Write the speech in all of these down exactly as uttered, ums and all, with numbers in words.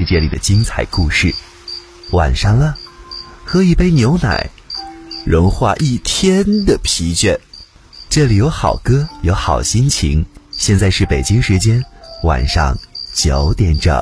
界里的精彩故事。晚上了，喝一杯牛奶，融化一天的疲倦。这里有好歌，有好心情。现在是北京时间晚上九点整。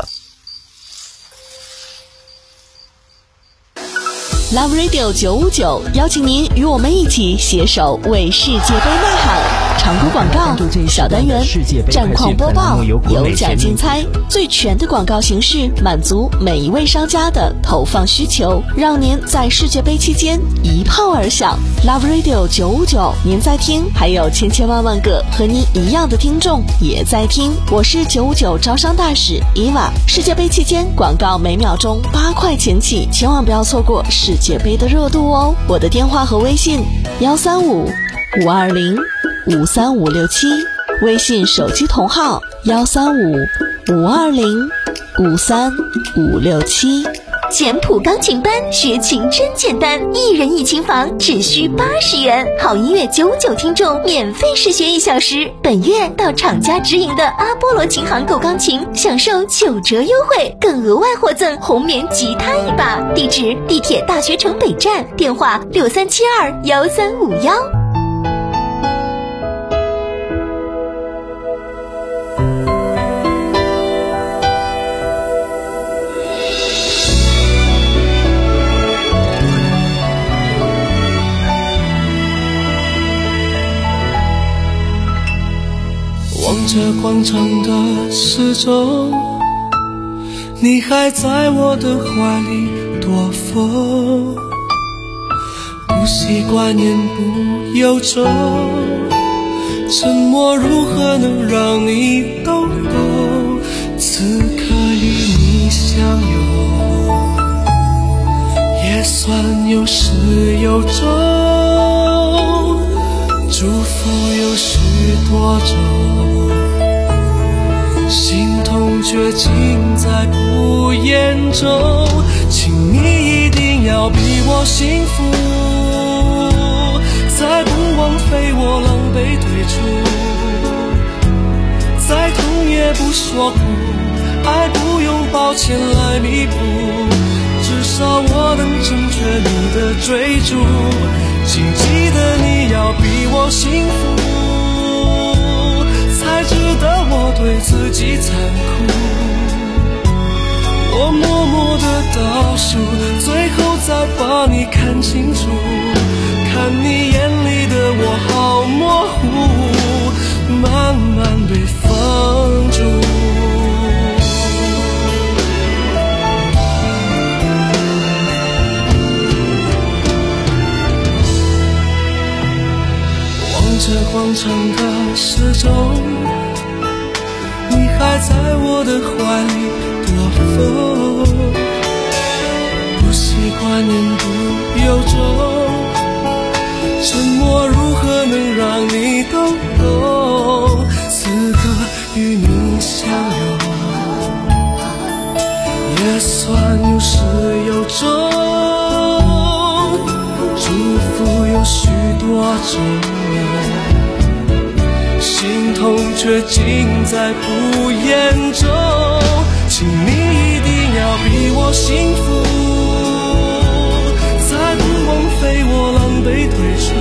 Love Radio 九五九邀请您与我们一起携手为世界杯呐喊。长途广告、小单元、战况播报、有奖竞猜，最全的广告形式，满足每一位商家的投放需求，让您在世界杯期间一炮而响。Love Radio 九五九，您在听，还有千千万万个和您一样的听众也在听。我是九五九招商大使伊娃。世界杯期间广告每秒钟八块钱起，千万不要错过世界杯的热度哦。我的电话和微信幺三五五二零五三五六七，微信手机同号幺三五五二零五三五六七。 简谱钢琴班学琴真简单，一人一琴房只需八十元，好音乐九九听众免费试学一小时。本月到厂家直营的阿波罗琴行购钢琴，享受九折优惠，更额外获赠红棉吉他一把。地址：地铁大学城北站，电话六三七二幺三五幺。 望着广场的时钟，你还在我的怀里躲风，不习惯言不由衷，沉默如何能让你懂懂？此刻与你相拥，也算有始有终，祝福有许多种，心痛却尽在不言中，请你一定要比我幸福，再不枉费我狼狈退出，再痛也不说苦，爱不用抱歉来弥补，至少我能成全你的追逐，请记得你要比我幸福，才值得我对自己残酷。我默默地倒数，最后再把你看清楚，看你眼里的我好模糊，慢慢被放逐。望着广场的时钟，你还在我的怀里躲风，不习惯言不由衷，沉默如何能让你懂懂？此刻与你相拥，也算有始有终，祝福有许多种，心痛却尽在不言中，请你一定要比我幸福，再不枉费我狼狈退出，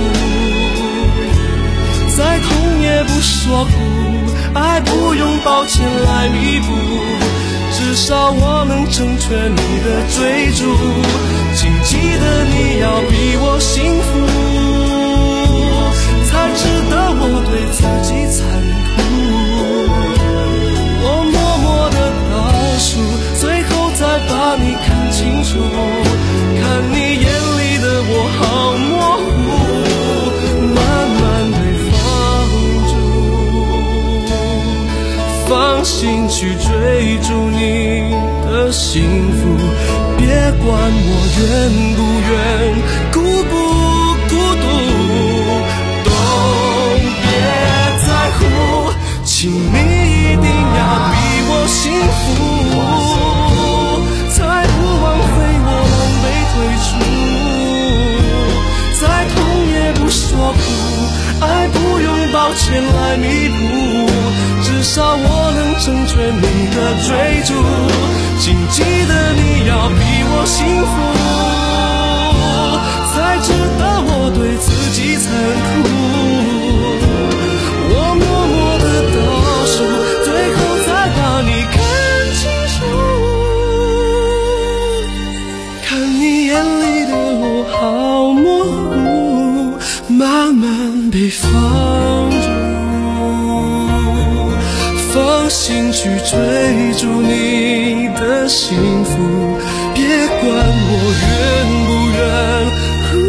再痛也不说苦，爱不用抱歉来弥补，至少我能成全你的追逐，请记得你要比我幸福，才值得我对自己残酷。我默默地倒数，最后再把你看清楚，看你眼里的我好模糊，慢慢被放逐，放心去追逐你的幸福，别管我愿不愿，孤不孤独，请你一定要比我幸福，才不枉费我狼狈退出，再痛也不说苦，爱不用抱歉来弥补，至少我能成全你的追逐，请记得你要比我幸福，才知道我对自己残酷。我默默地倒数，最后才把你看清楚。看你眼里的我好模糊，慢慢被放逐，放心去追逐你的幸福，别管我愿不愿。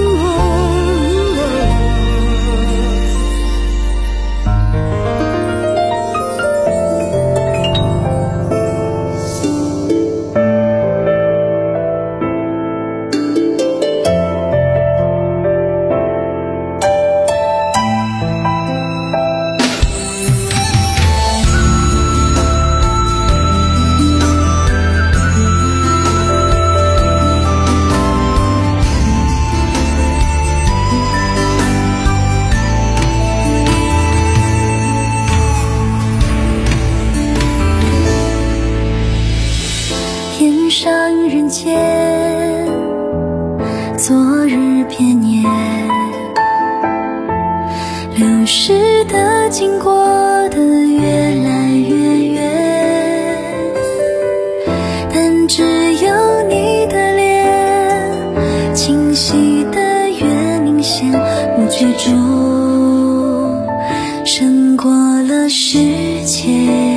人间，昨日偏年，流逝的经过的越来越远，但只有你的脸，清晰的越明显，不觉中胜过了世界。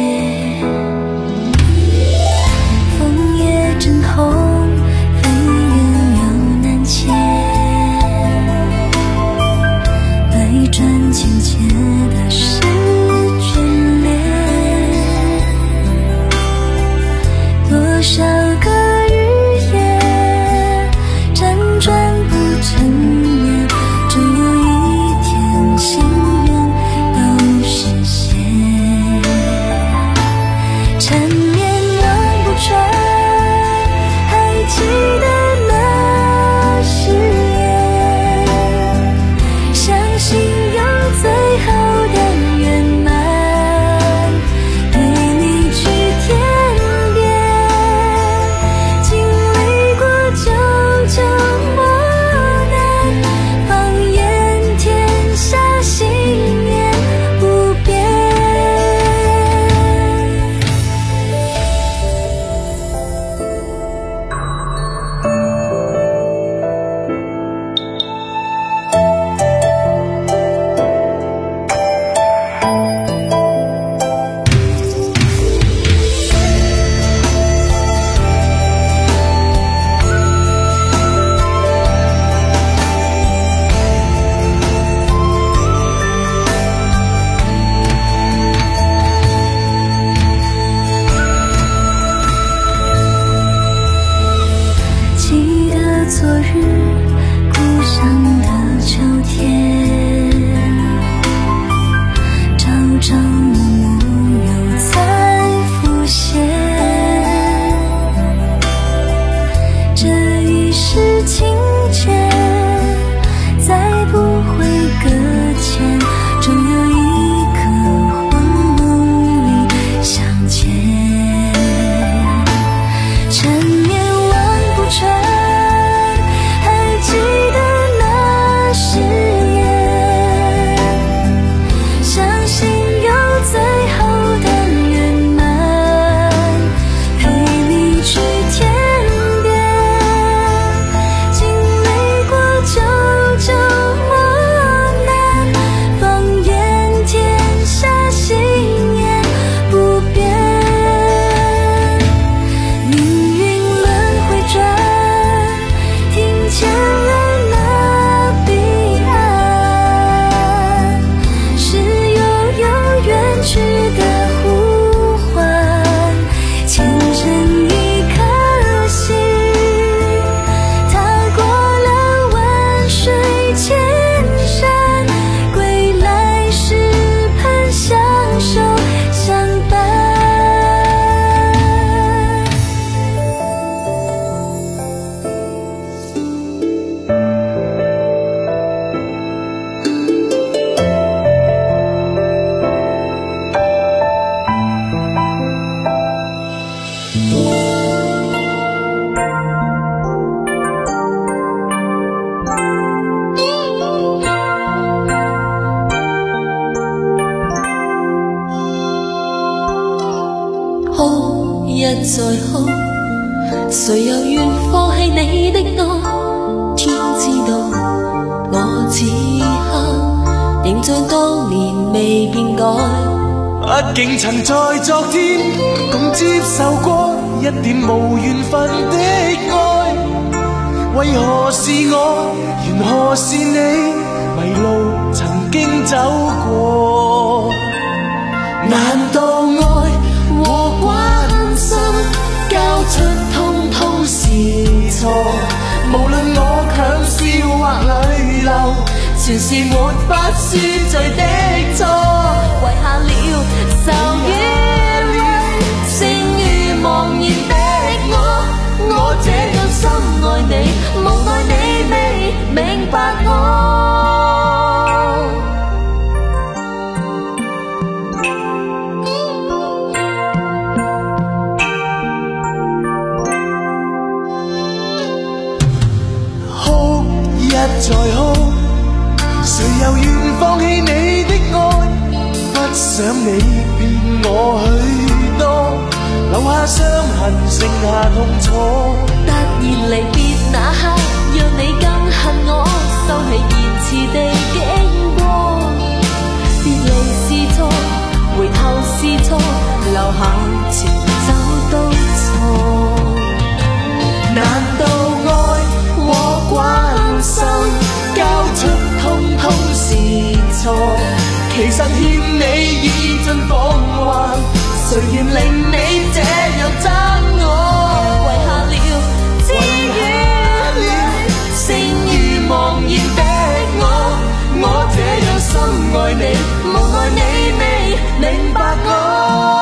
缠绵望不穿，还谁又愿放弃你的爱？天知道，我此刻仍像当年未变改。 畢竟曾在昨天共接受過一點無緣分的愛，為何是我，緣何是你，迷路曾經走過？ 難道愛和關心交出通通是錯？無論我強笑或淚流，全是沒法恕罪的錯。遺下了愁與淚，剩餘茫然的我，我這樣深愛你，無奈你未明白我。 再哭，誰又願放棄你的愛？不想你騙我許多，留下傷痕，剩下痛楚。 突然離別那刻，讓你更恨我，收起言辭地經過。別離是錯，回頭是錯，留下前走都錯。難道愛和關心交出通通是錯？其實欠你已盡放還，誰願令你這樣憎我？遺下了知與淚，剩餘茫然的我，我這樣深愛你，無奈你未明白我。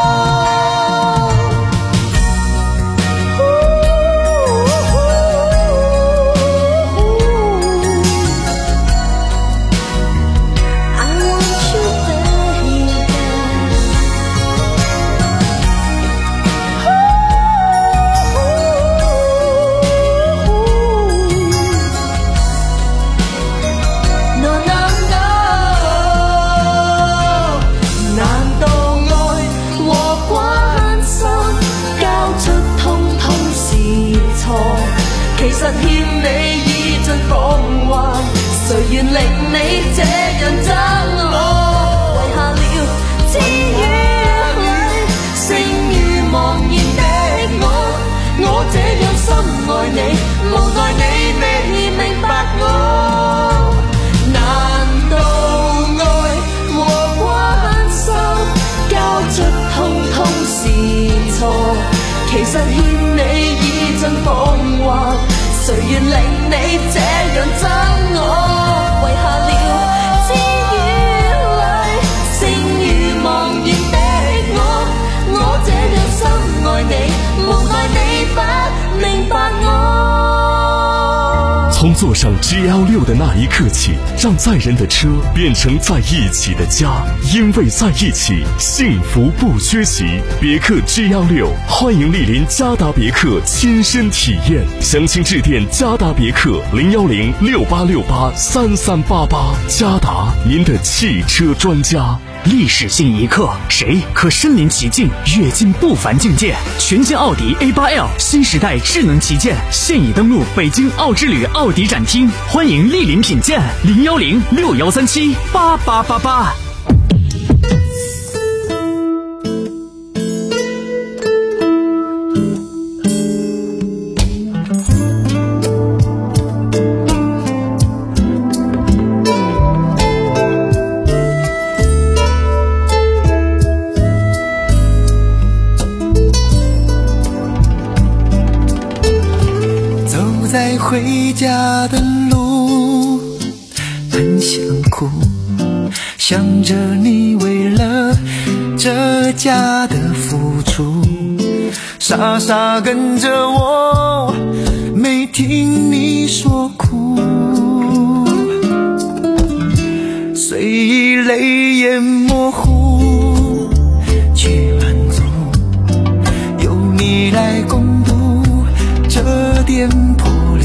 其實欠你已盡放還，誰願令你這樣憎我？遺下了知與淚，剩餘茫然的我，我這樣深愛你，無奈你未明白我。難道愛和關心交出通通是錯？其實欠你已盡放還，誰願令你這樣憎我？遺下了知與淚，剩餘茫然的我，我這樣深愛你，無奈你不明白我。 從坐上 G L 六的那一刻起，讓載人的車變成在一起的家，因為在一起，幸福不缺席。別克 G L 六，歡迎莅臨嘉達別克親身體驗，詳情致電嘉達別克零幺零六八六八三三八八。嘉達，您的汽車專家。 歷史性一刻，誰可身臨其境，躍進不凡境界？全新奧迪 A 八 L 新時代智能旗艦現已登陸北京奧之旅奧迪展廳，歡迎莅臨品鑑，零幺零六幺三七八八八八。 回家的路很想哭，想着你为了这家的付出，傻傻跟着我，没听你说苦，虽已泪眼模糊，去满足有你来共度这颠簸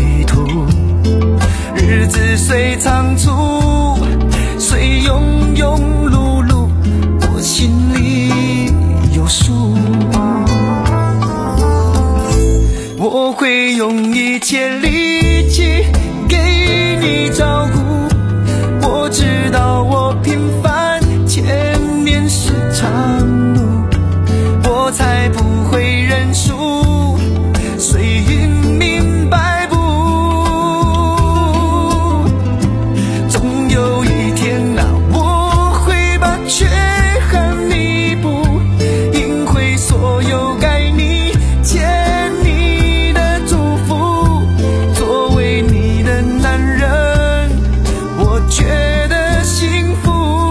日子虽仓促，虽庸庸碌碌，我心里有数。 我会用一切力气给你照顾。我知道我平凡，前面是长路，我才不会认输，随云明白不。总有一天啊，我会把缺憾弥补，赢回所有该你欠你的祝福。作为你的男人，我觉得幸福。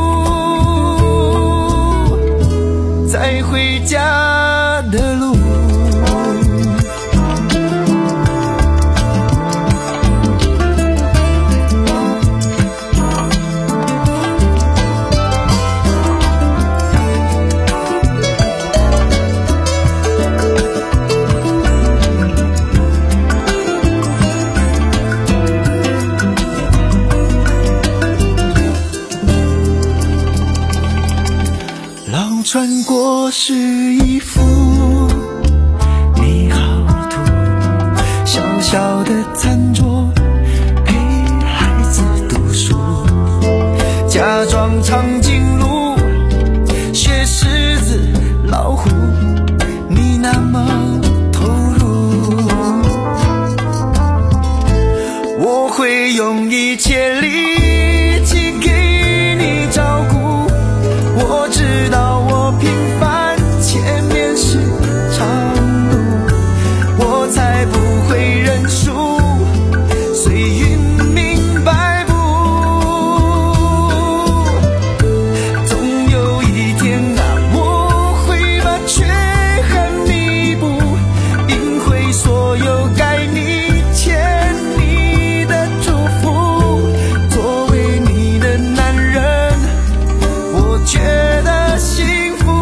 在回家的路，浪穿过是一幅你好图，小小的餐桌陪孩子读书，假装长颈鹿学狮子老虎，你那么投入。我会用一切力气给你照顾，我知道我平凡，前面是长路，我才不会认输，随云明白不。总有一天啊，我会把缺憾弥补，赢回所有该你欠你的祝福。作为你的男人，我觉得幸福。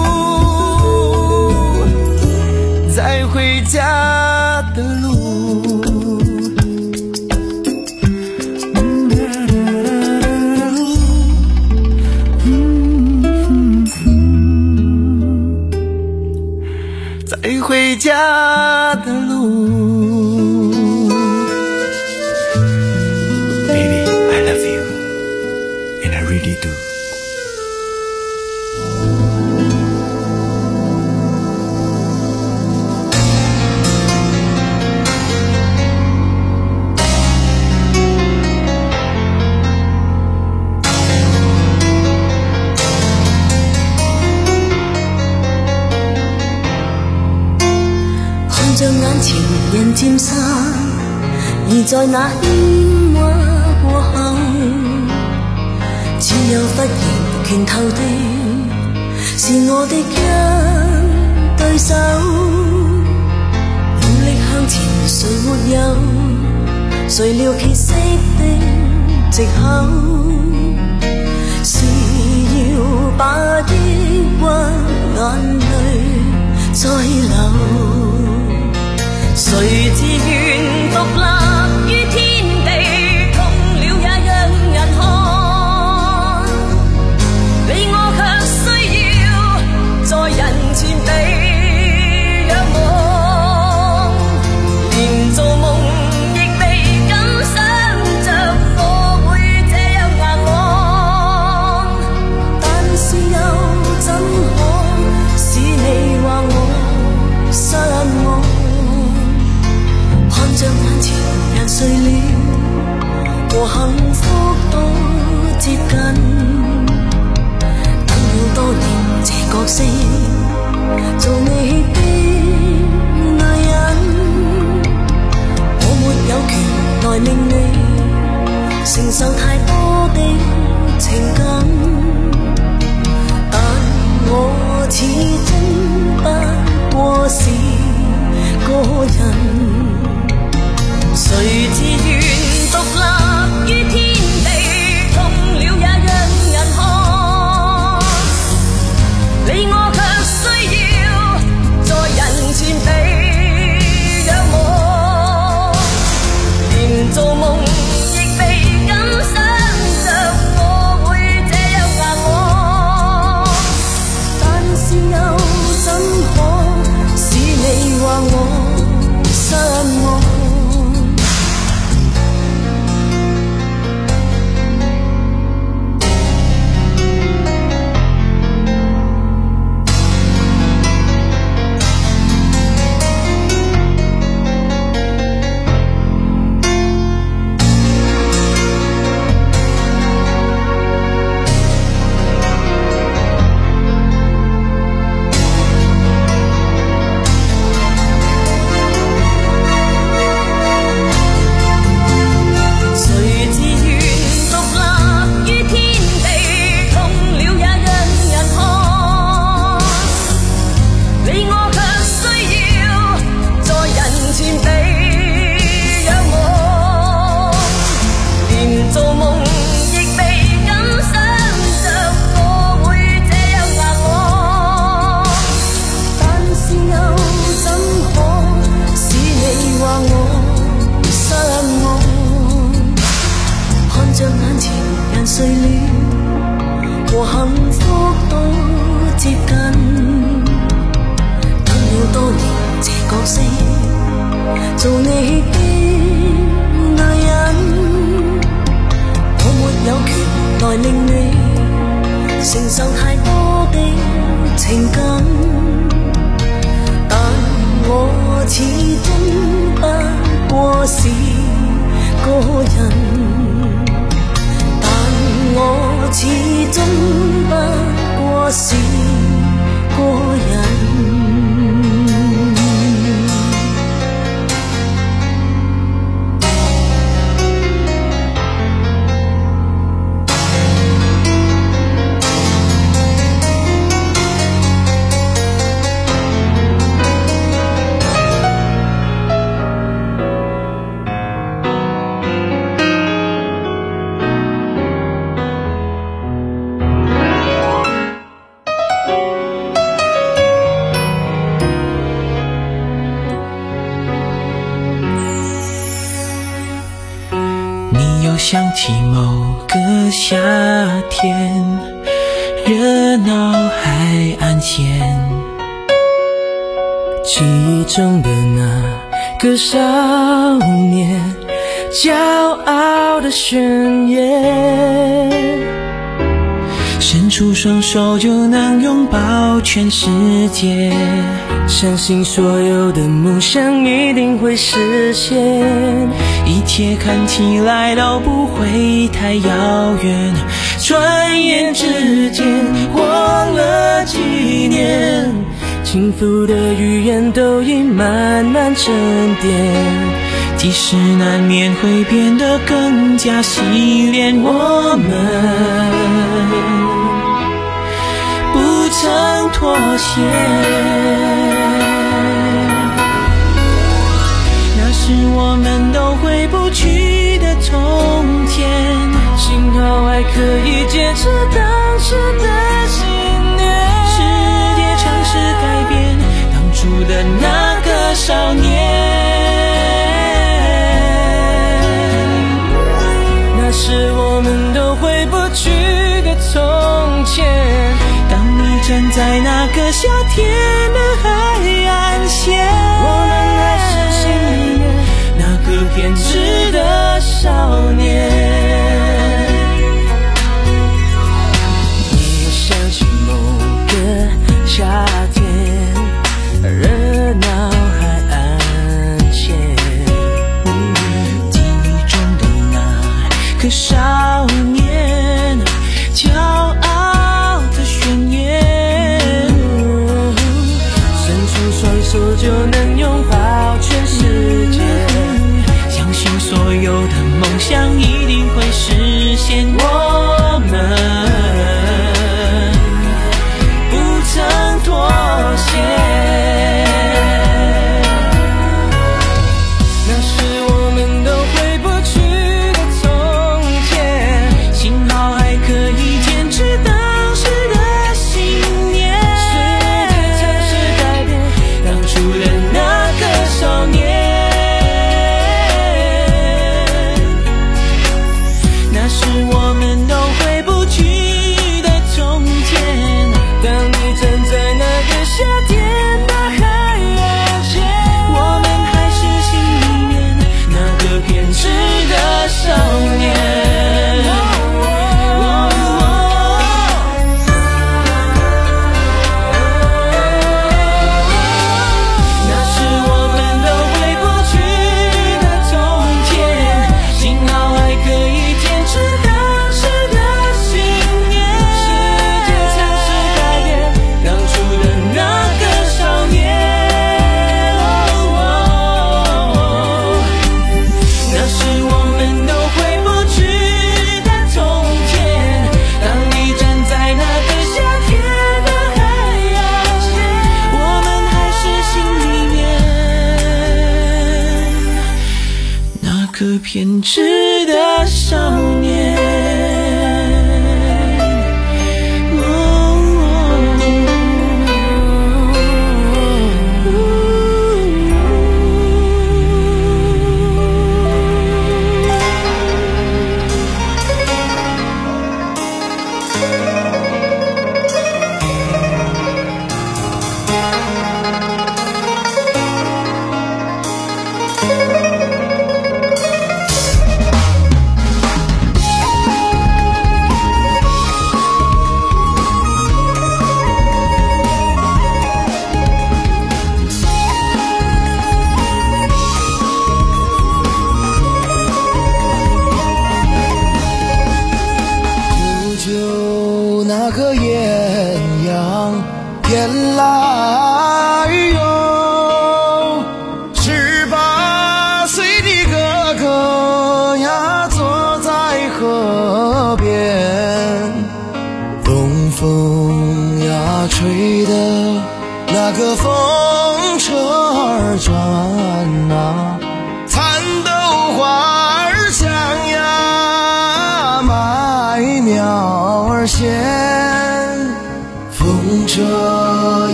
在回家的路，在回家的路。 Baby, I love you, and I really do. 像眼前人漸散，而在那喧嘩過後，只有忽然拳頭的是我的一對手，努力向前誰沒有，誰料歇息的藉口，是要把抑鬱眼淚再流。 誰自願獨立於天地，痛了也讓人看，你我卻需要在人前被仰望，連做夢亦未敢想着我會這樣硬朗，但是又怎可使你話我失望？ 看着眼前人睡了，和幸福都接近。等了多年這角色，做你的女人，我沒有權來令你承受太多的情感，但我始終不過是個人。 誰自願獨立於天地，痛了也讓人看，你我卻需要在幸福都接近，等了多年这角色，做你的女人，我沒有權來令你承受太多的情感，但我始終不過是個人，但我始終不過是個人。 想起某个夏天，热闹海岸线，记忆中的那个少年，骄傲的宣言，伸出双手就能拥抱全世界，相信所有的梦想一定会实现，一切看起来都不会太遥远，转眼之间过了几年，幸福的语言都已慢慢沉淀，即使难免会变得更加洗练，我们不曾妥协，那是我们都回不去的从前，幸好还可以坚持当时的信念，世界尝试改变当初的那个少年，那是我们都回不去的从前，当你站在那个夏天的海岸线，我们还是心里面那个偏执的少年。你想起某个夏天，热闹海岸线，记忆中的那个少年，骄傲的宣言，伸出双手就能拥抱全世界，相信所有的梦想一定会实现，我们不曾妥协，那是我们都回不去的从前，幸好还可以坚持当时的信念，世界尝试改变当初的那个少年，那是我们都回不去的从前，当你站在那个夏天的海岸线，我们还是心里面那个偏执的少年，偏执的少年。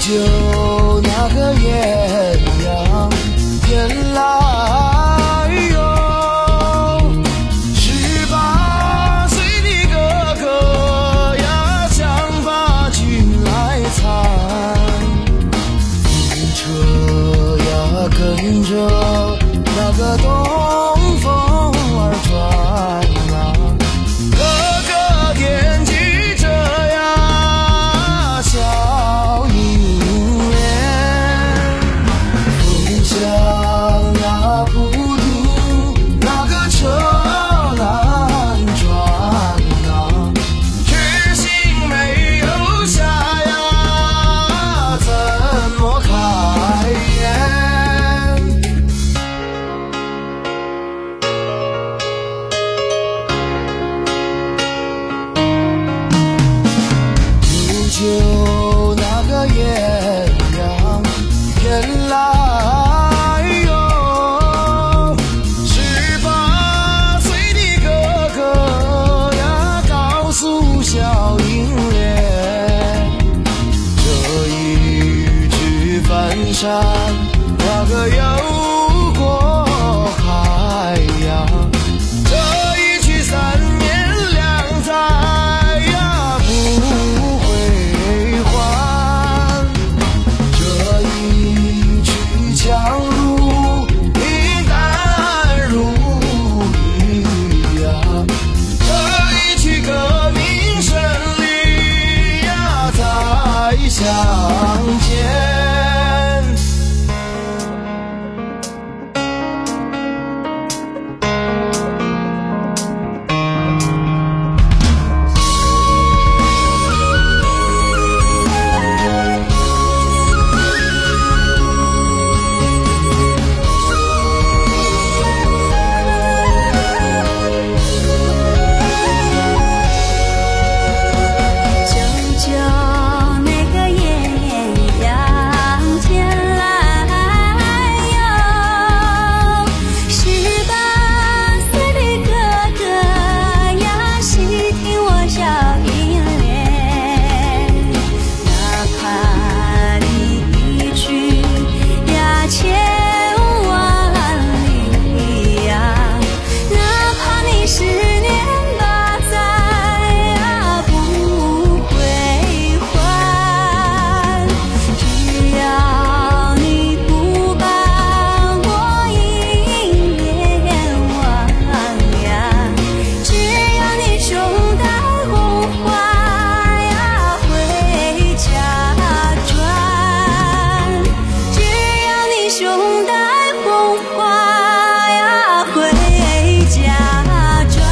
就那个艳阳天来哟，十八岁的哥哥呀，想把军来参，风车呀跟着那个东风而转啊，哥哥惦记着呀小银莲，风向呀不停，那个车难转啊，痴心没有下呀，怎么开眼？就那个艳阳天来哟，十八岁的哥哥呀，告诉小银莲，这一去翻山，那个又过海呀，这一去三年两载呀，不回还，这一去强如冰淡如雨呀，这一去革命胜利呀，再相见。 就就那个艳阳天来哟，十八岁的哥哥呀，细听我小银莲，哪怕你一去呀千万里呀，哪怕你十年八载呀不回还，只要你不把我银莲忘呀，只要你胸带红花呀回家转，只要你胸带红花呀回家转。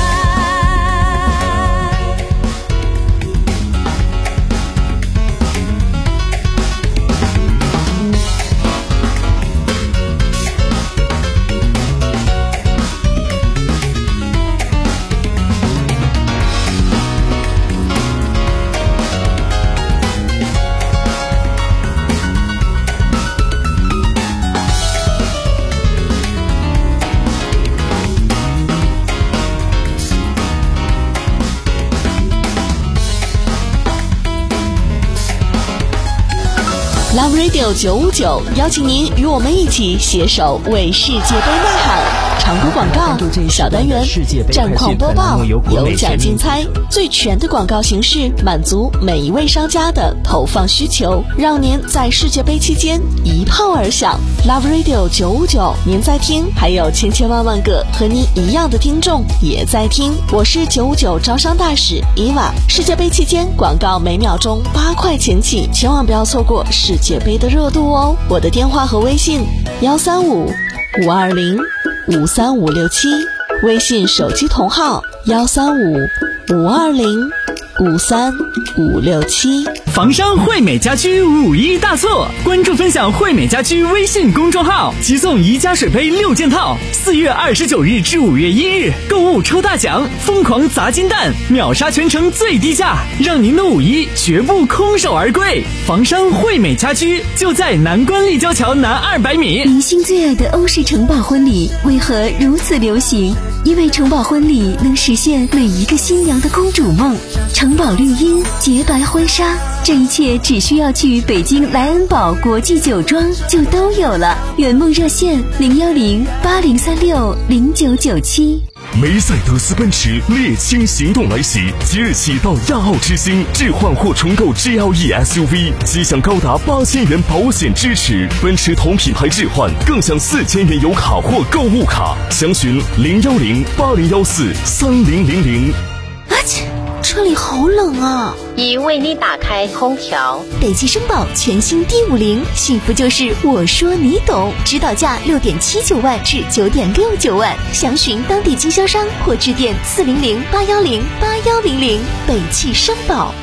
Love Radio 九五九邀请您与我们一起携手为世界杯呐喊。常规广告小单元，战况播报，有奖竞猜，最全的广告形式，满足每一位商家的投放需求，让您在世界杯期间一炮而响。Love Radio 九五九，您在听，还有千千万万个和您一样的听众也在听。我是九五九招商大使伊娃。世界杯期间广告每秒钟八块钱起，千万不要错过世界杯的热度哦。我的电话和微信幺三五五二零五三五六七，微信手机同号幺三五五二零五三五六七。 房商惠美家居五一大促，关注分享惠美家居微信公众号，即送宜家水杯六件套。四月二十九日至五月一日，购物抽大奖，疯狂砸金蛋，秒杀全城最低价，让您的五一绝不空手而归。房商惠美家居就在南关立交桥南二百米。 明星最爱的欧式城堡婚礼为何如此流行？ 因为城堡婚礼能实现每一个新娘的公主梦。城堡绿荫，洁白婚纱，这一切只需要去北京莱恩堡国际酒庄就都有了。圆梦热线零幺零八零三六零九九七。 梅赛德斯奔驰猎青行动来袭，即日起到亚奥之星置换或重购 G L E S U V， 即享高达八千元保险支持；奔驰同品牌置换更享四千元油卡或购物卡。详询零幺零八零幺四三零零零。 啊切，车里好冷啊！ 已为你打开空调。 北汽绅宝全新 D 五零，幸福就是我说你懂，指导价六点七九万至九点六九万，详询当地经销商或致电四零零八幺零八幺零零。北汽绅宝。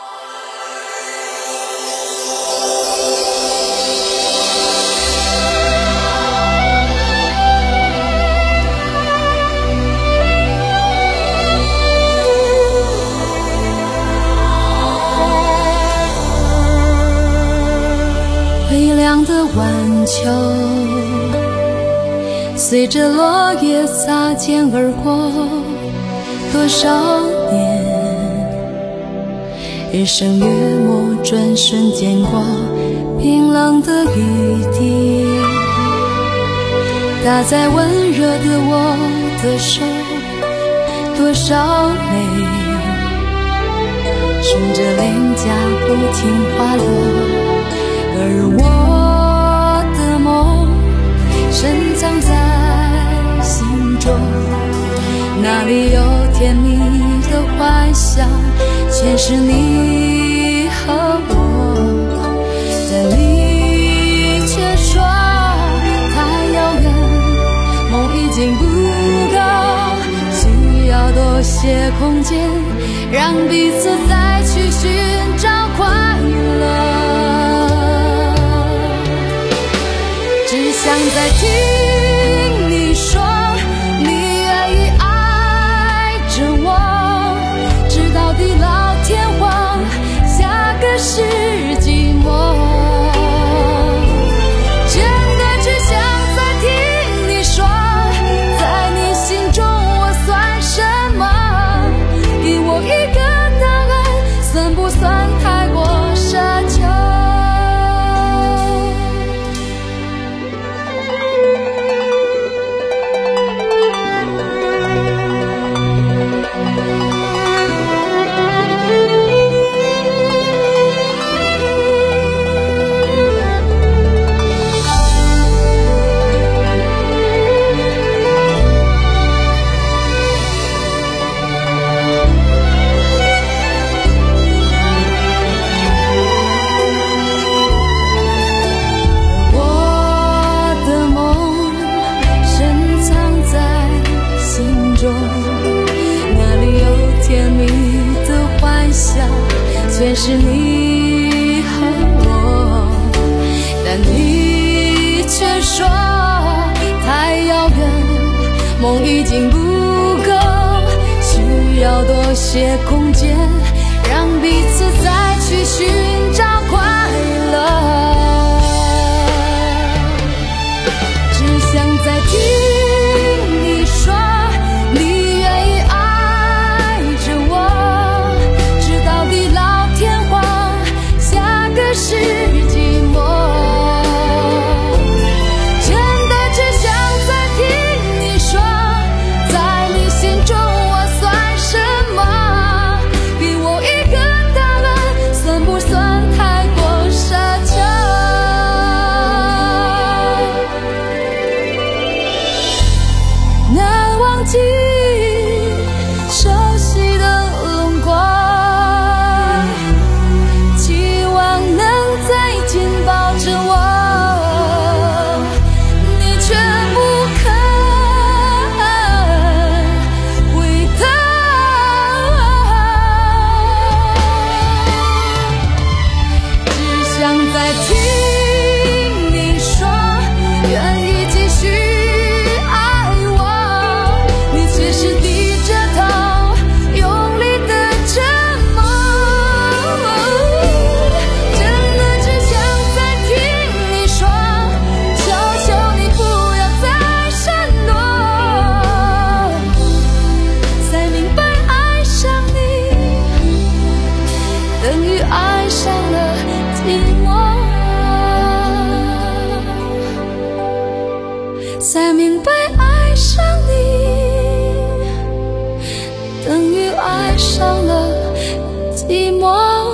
微凉的晚秋，随着落叶擦肩而过，多少年，日升月没，转瞬间过，冰冷的雨滴打在温热的我的手，多少泪顺着脸颊不停滑落。而我的梦深藏在心中，那里有甜蜜的幻想，全是你和我，但你却说太遥远，梦已经不够，需要多些空间，让彼此再去寻找快乐。只想再听你说，你愿意爱着我，直到地老天荒，下个世纪末。真的只想再听你说，在你心中我算什么？给我一个答案，算不算太过奢求？全是你和我，但你却说太遥远，梦已经不够，需要多些空间，让彼此再去寻找快乐。只想再听你说，你愿意爱着我，直到地老天荒，下个世纪末。真的只想再听你说，在你心中我算什么？给我一个答案，算不算太才明白爱上你等于爱上了寂寞。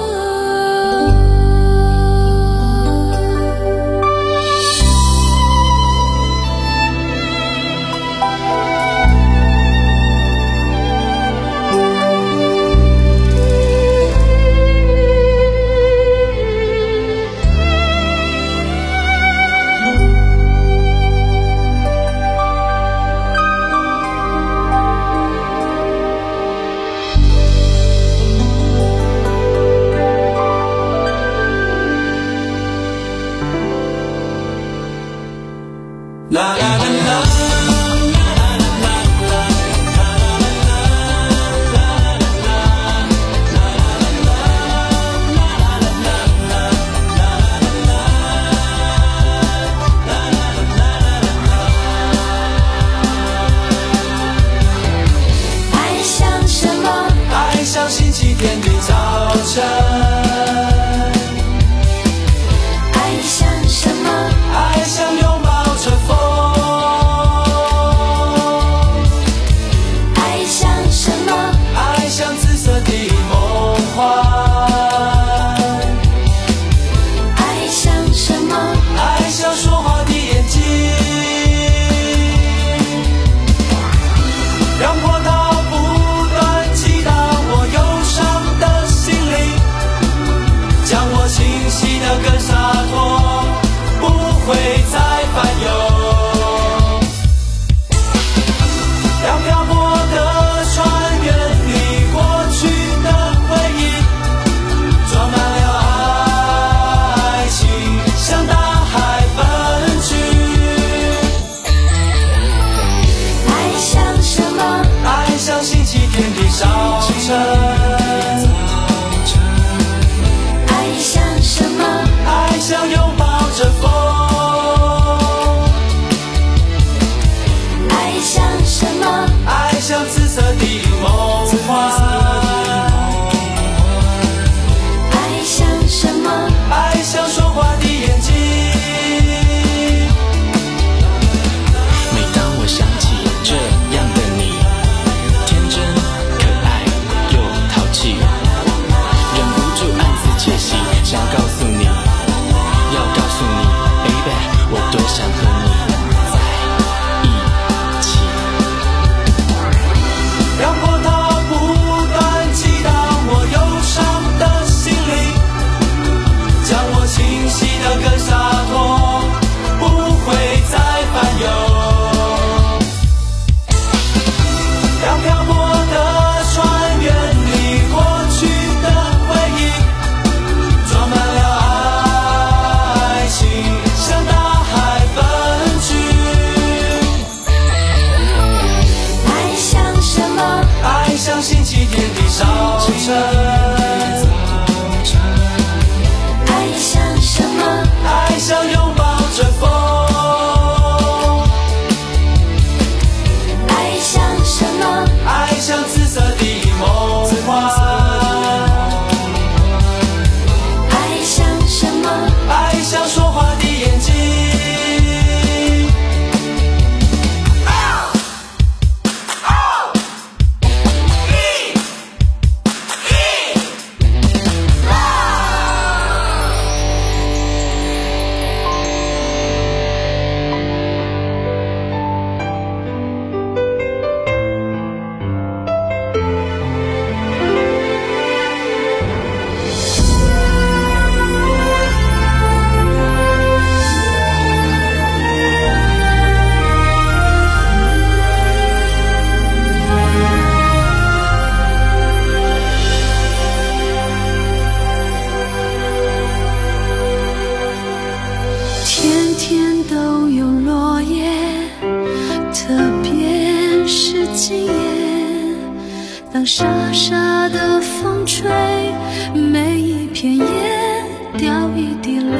当沙沙的风吹，每一片叶掉一滴泪，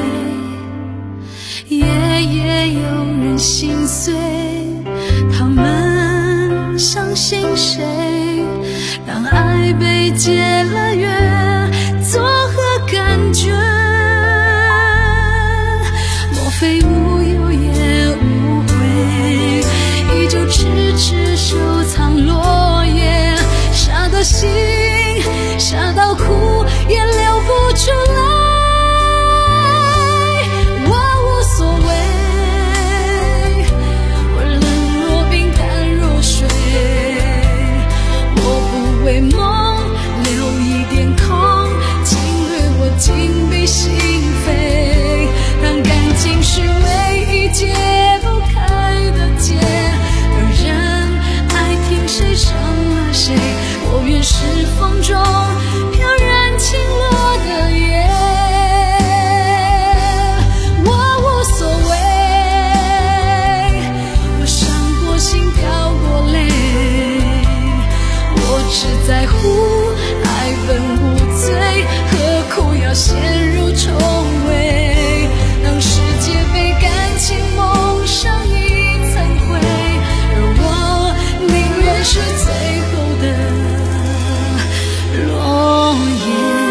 夜夜有人心碎，他们相信谁？让爱被解了约，作何感觉？莫非无忧也无悔？ 也流不出来。我无所谓，我冷若冰淡若水，我不为梦留一点空，侵略我紧闭心扉。当感情是唯一解不开的结，而人爱听谁伤了谁，我愿是风中飘然倾落的叶。我无所谓，我伤过心掉过泪，我只在乎爱本无罪，何苦要陷入重围。当世界被感情蒙上一层灰，而我宁愿是最后的落叶。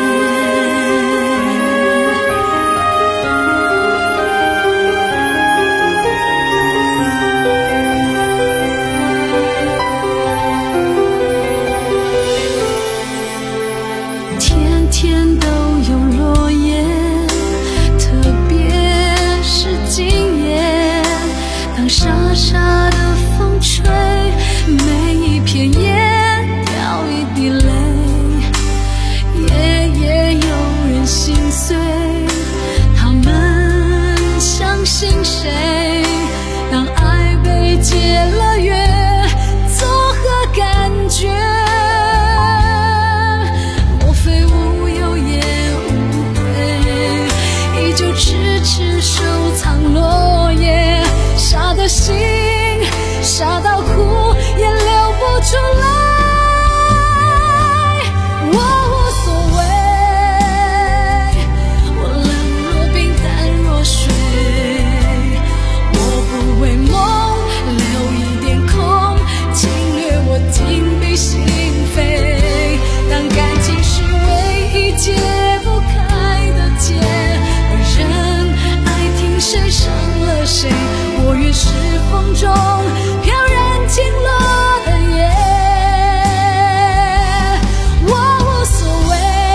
天天都有落叶，特别是今夜，当沙沙的风吹，每一片叶掉一滴泪，夜夜有人心碎，他们相信谁？当爱被解了约，作何感觉？莫非无忧也无悔，依旧痴痴收藏落叶，傻的心，傻到哭也流不出来。我无所谓，我冷若冰淡若水，我不为梦留一点空，侵略我紧闭心扉。当感情是唯一解不开的结，而人爱听谁伤了谁，我愿是风中飘然倾落的叶。我无所谓，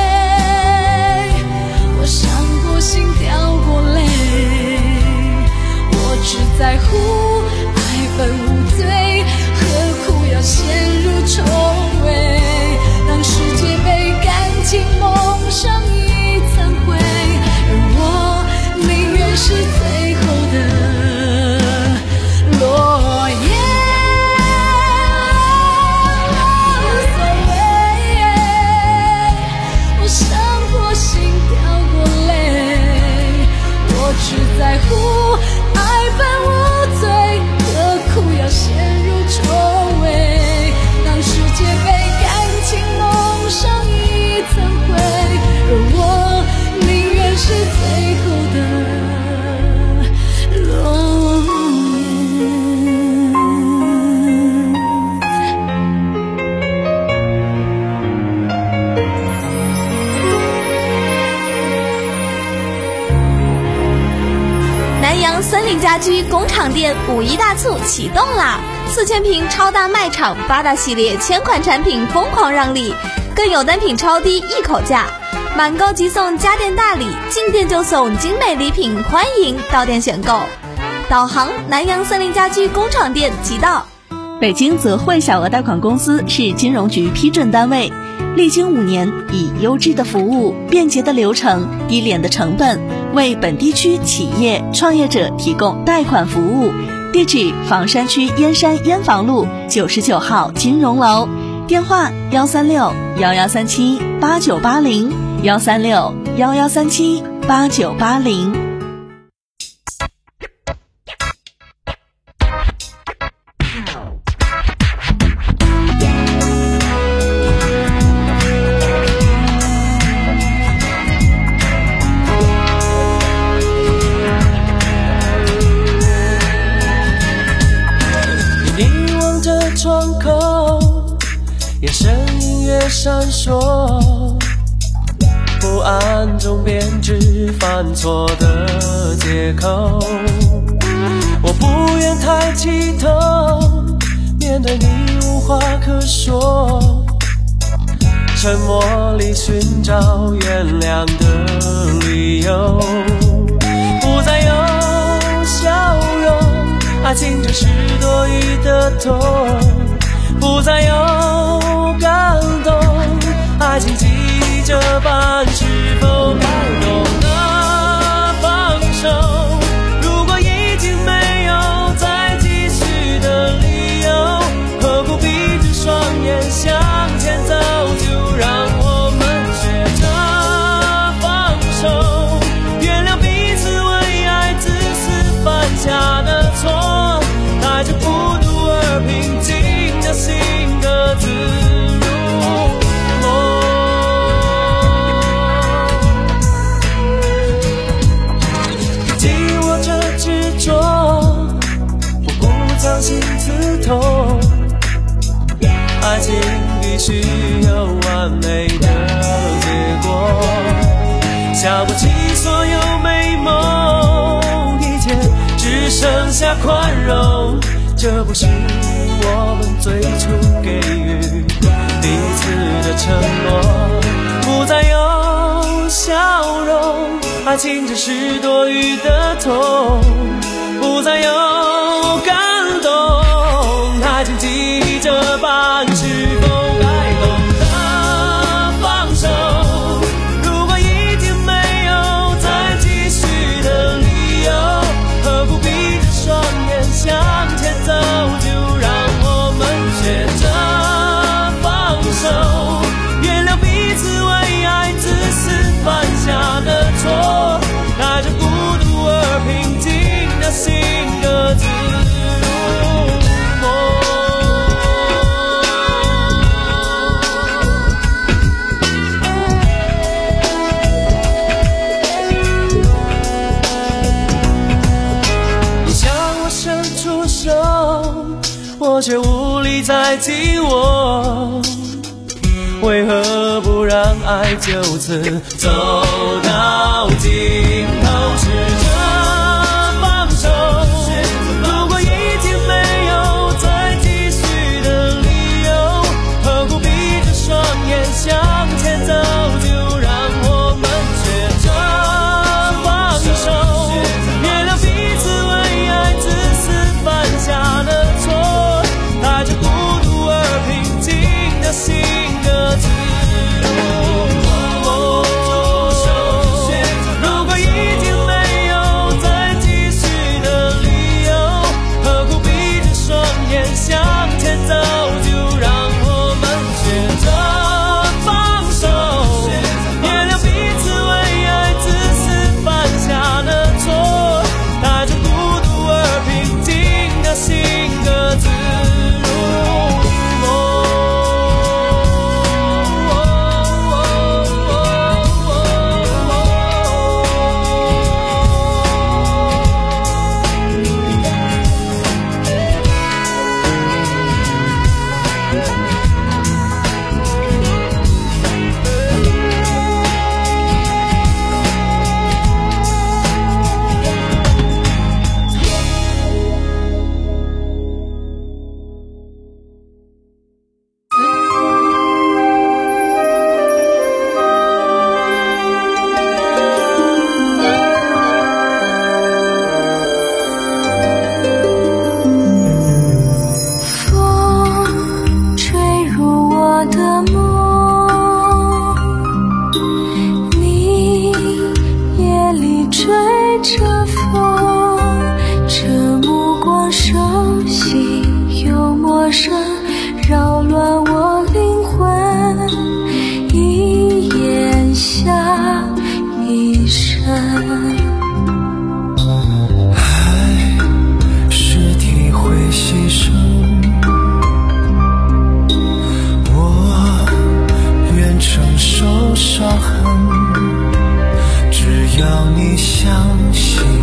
我伤过心掉过泪，我只在乎爱本无罪，何苦要陷入重围。当世界被感情蒙上一层灰，而我宁愿是最后的落叶。我无所谓，我伤过心掉过泪，我只在乎爱本无罪，何苦要陷入重围。当世界被感情蒙上一层灰，而我宁愿是最后的落叶。 南阳森林家居工厂店五一大促启动啦！四千平超大卖场，八大系列千款产品疯狂让利，更有单品超低一口价，满购即送家电大礼，进店就送精美礼品，欢迎到店选购。导航南阳森林家居工厂店即到。 北京泽汇小额贷款公司是金融局批准单位，历经五年，以优质的服务、便捷的流程、低廉的成本，为本地区企业创业者提供贷款服务。地址：房山区燕山燕房路九十九号金融楼，电话：幺三六幺幺三七八九八零，幺三六幺幺三七八九八零。 窗口，眼神隐约闪烁，不安中编织犯错的借口。我不愿抬起头，面对你无话可说， 沉默里寻找原谅的理由，不再有笑容，爱情只是多余的痛，不再有感动，爱情记着办，是否该懂得放手？如果已经没有再继续的理由，何苦闭着双眼向前走？就让我们学着放手，原谅彼此为爱自私犯下的错，带着孤独而平静的心各自入梦。记我这执着，我不藏心刺痛，爱情必须有完美的结果，想不起所有美梦，一切只剩下宽容，这不是我们最初给予彼此的承诺，不再有笑容，爱情只是多余的痛，不再有感动，爱情记着办，是否该懂得放手？如果已经没有再继续的理由，何苦闭着双眼向前走？就让我们学着放手，原谅彼此为爱自私犯下的错，带着孤独而平静的心各自入梦。你向我伸出手，我却无力再紧握，为何不让爱就此走到尽头？试着放手，如果已经没有再继续的理由，何苦闭着双眼向前走？就让我们学着放手，原谅彼此为爱自私犯下的错，带着孤独而平静的心各自入梦。如果已经没有再继续的理由，何苦闭着双眼向前走？就让我们学着放手，原谅彼此为爱自私犯下的错，带着孤独而平静的心各自入梦。 风吹入我的梦，你夜里追着风，这目光熟悉又陌生，扰乱我灵魂，一眼下一生。牺牲，我愿承受伤痕，只要你相信。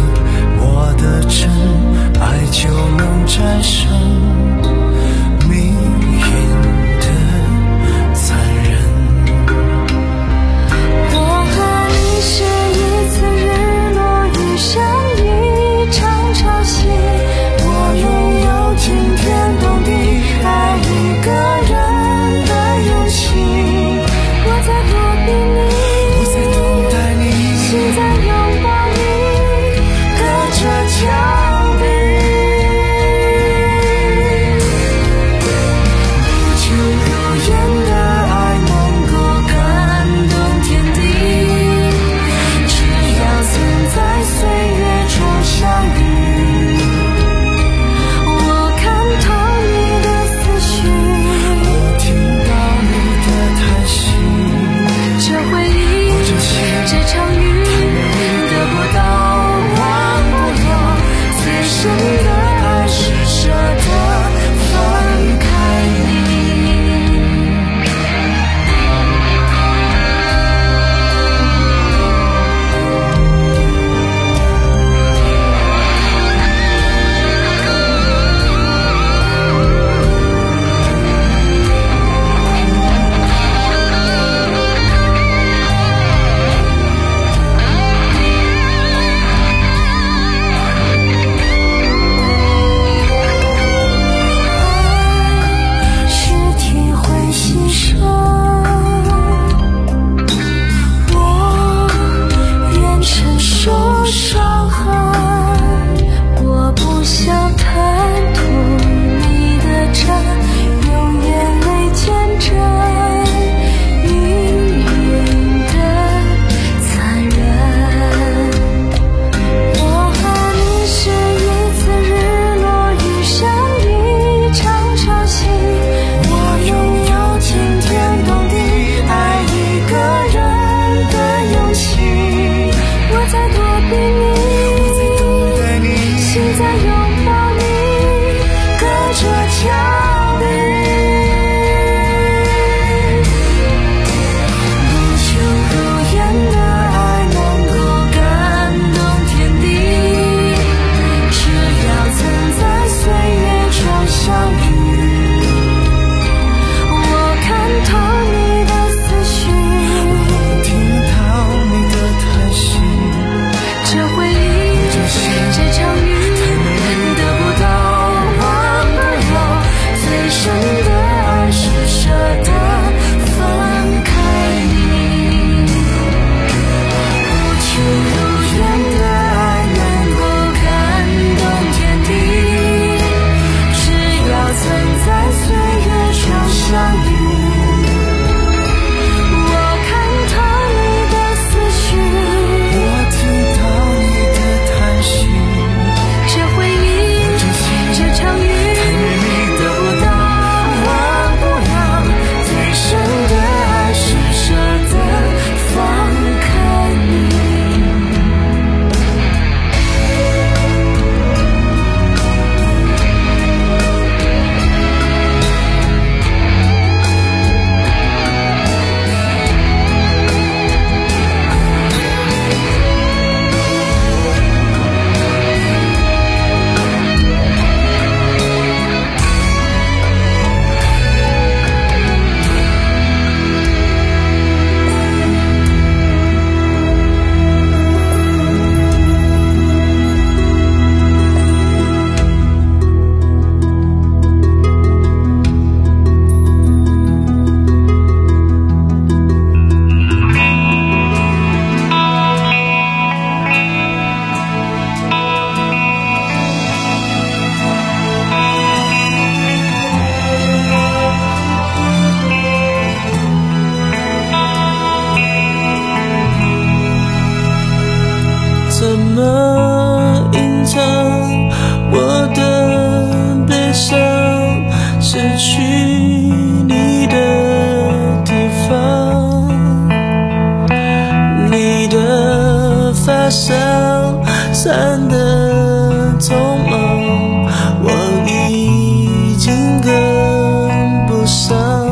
它消散的匆忙，我已经跟不上。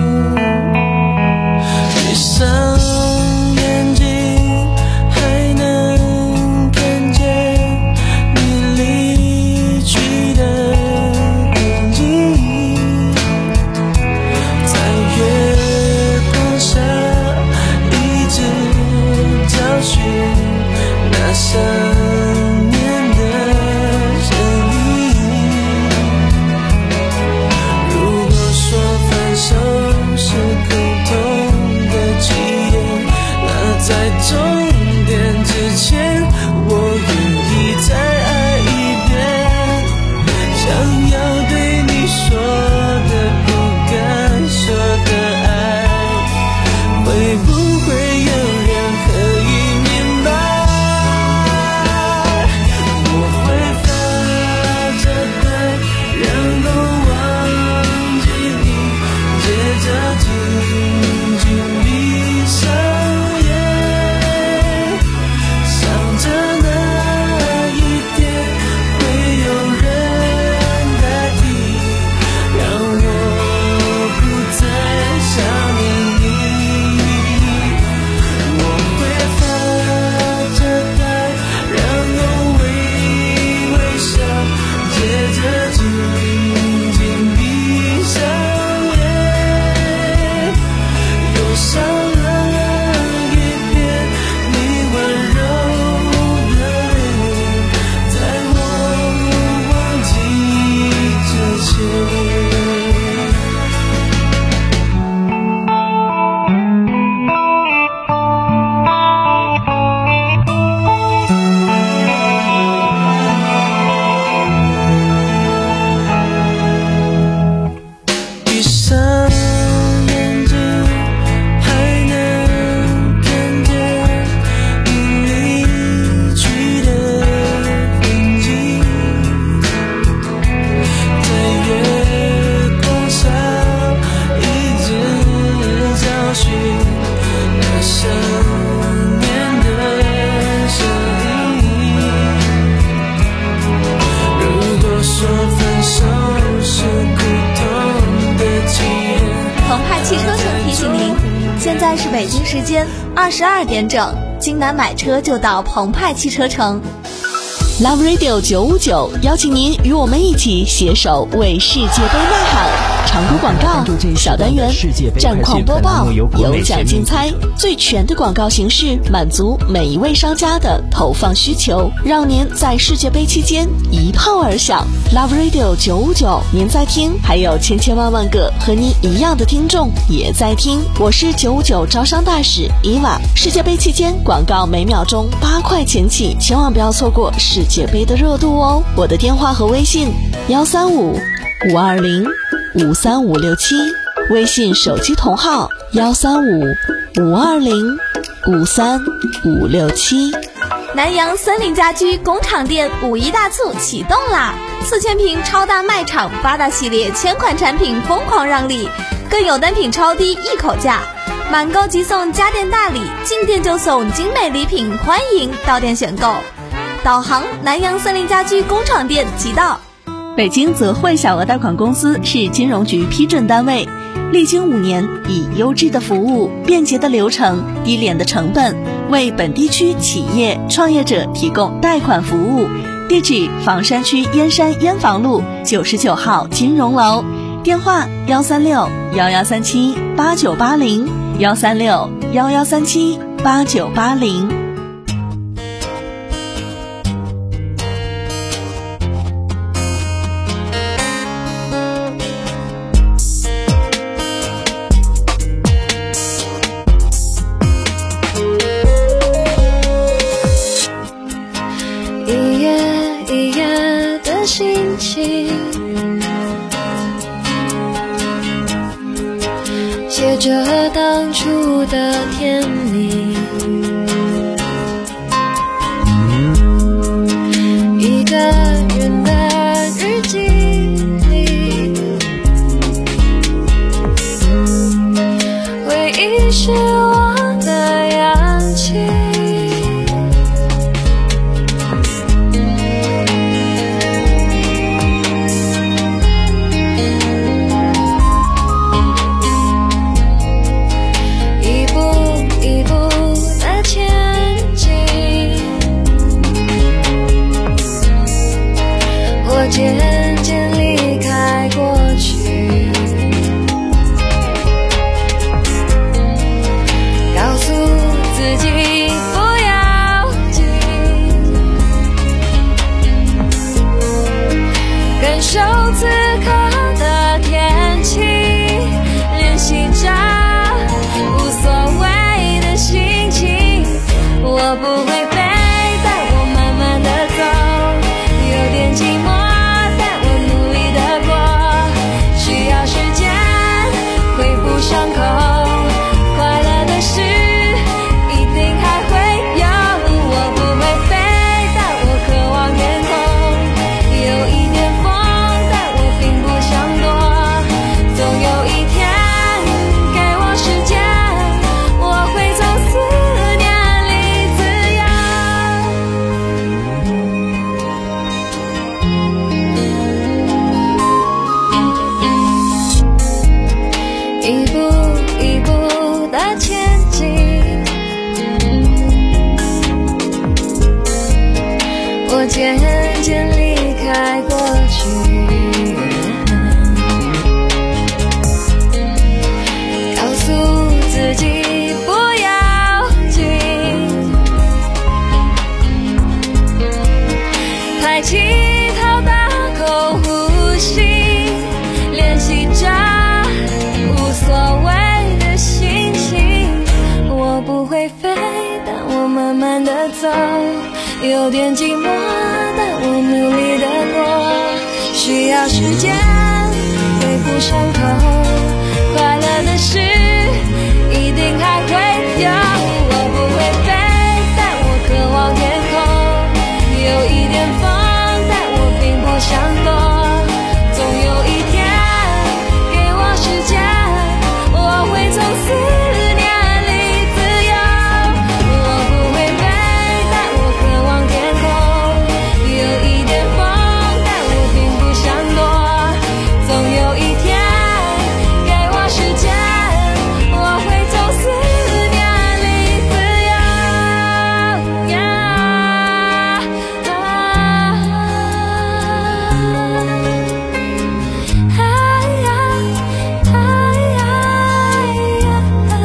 闭上眼睛还能看见你离去的痕迹，在月光下一直找寻那想念的身影。如果说分手是苦痛的起点，那在终点之前，我愿意再爱一遍。想要对你说的不敢说的爱，会不会有人可以明白？我会发着呆，然后忘记你，接着紧紧闭上眼，想着那一天会有人代替，让我不再想念你。我会发着呆，然后微微笑，接着紧紧闭上眼，又伤了一遍你温柔的脸，在我忘记之前。闭上眼睛还能看见你离去的痕迹，在月光下一直找寻那想念的身影。如果说分手是苦痛的起点， 澎湃汽车城提醒您，现在是北京时间二十二点整，京南买车就到澎湃汽车城。 Love Radio 九五九邀请您与我们一起携手为世界杯呐喊。常规广告小单元，战况播报，有奖竞猜，最全的广告形式，满足每一位商家的投放需求，让您在世界杯期间一炮而响。Love Radio 九五九，您在听，还有千千万万个和您一样的听众也在听。我是九五九招商大使伊娃。世界杯期间广告每秒钟八块钱起，千万不要错过世界杯的热度哦。我的电话和微信幺三五五二零五三五六七，微信手机同号幺三五五二零五三五六七。 南阳森林家居工厂店五一大促启动啦！四千平超大卖场，八大系列千款产品疯狂让利，更有单品超低一口价，满购即送家电大礼，进店就送精美礼品，欢迎到店选购。导航南阳森林家居工厂店即到。北京泽汇小额贷款公司是金融局批准单位，历经五年，以优质的服务、便捷的流程、低廉的成本，为本地区企业创业者提供贷款服务。地址：房山区燕山燕房路九十九号金融楼，电话：幺三六幺幺三七八九八零，幺三六幺幺三七八九八零。 一页一页的心情，写着当初的甜蜜。一个人的日记里，回忆是我的氧气。 我不会飞，但我慢慢的走，有点寂寞，但我努力的过，需要时间恢复伤口，快乐的事一定还会有。我不会飞，但我渴望天空，有一点风，但我并不想躲，总有一天给我时间，我会从思念里自由，一步一步的前进，我渐渐离开过去，告诉自己不要紧，抬起头大口呼吸，练习着无所谓的心情。我不会飞，但我慢慢的走，有点寂寞，但我努力的过，需要时间恢复伤口，快乐的事一定还会有。我不会飞，但我渴望天空，有一点风，但我并不想躲，总有一天给我时间，我会从思念里自由。我不会飞，但我渴望天空，有一点风，但我并不想躲，总有一天给我时间，我会从思念里自由。呀啊哎呀哎呀呀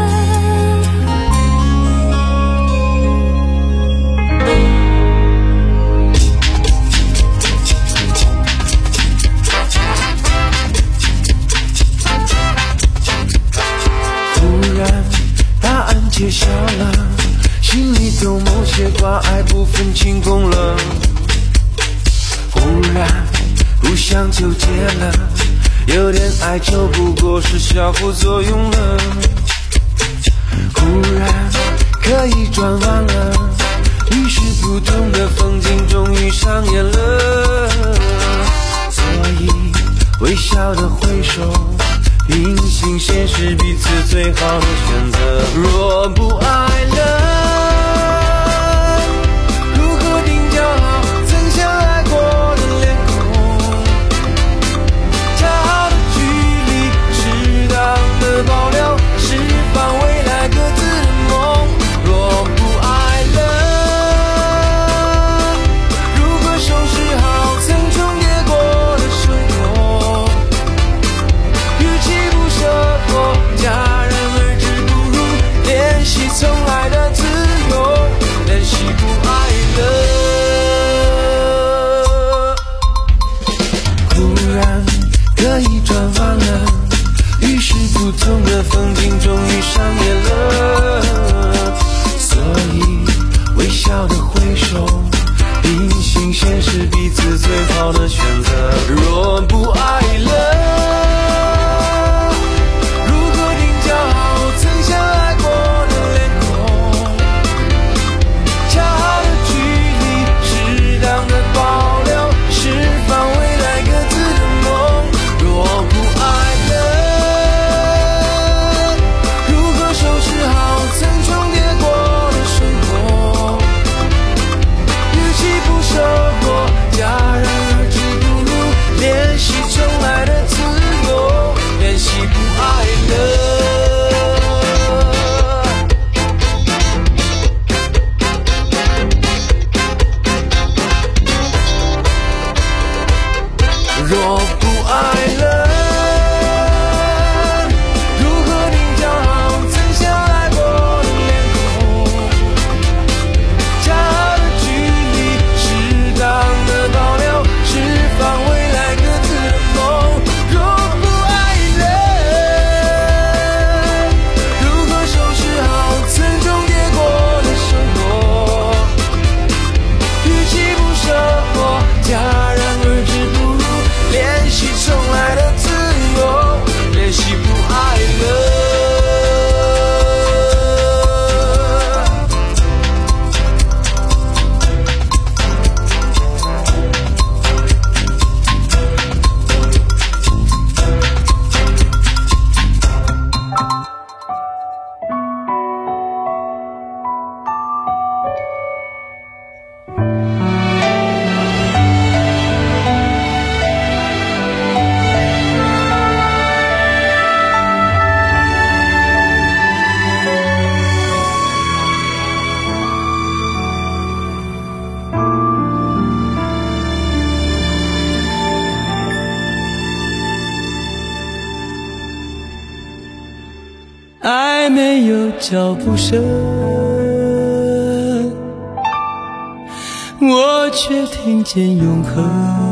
突然答案揭晓了，心里头某些挂碍不分青红了，忽然不想纠结了，有点哀求不过是小副作用了，忽然可以转弯了，于是不同的风景终于上演了，所以微笑的挥手，平行线是彼此最好的选择。若不爱了，如何定焦好曾相爱过的脸孔，恰好的距离，适当的保留，释放未来各自的梦。若不爱了，如何收拾好曾重叠过的生活，与其不舍过，戛然而止，不如练习从来的自由，练习不爱了。忽然可以转弯了，于是不同的风景终于上演了，所以微笑的挥手，平行线是彼此最好的选择。若不爱了，如何定焦好曾相爱过的脸孔，恰好的距离，适当的保留，释放未来各自的梦。若不爱了，如何收拾好曾重叠过的生活，与其不舍过，戛然而止，不如有脚步声，我却听见永恒。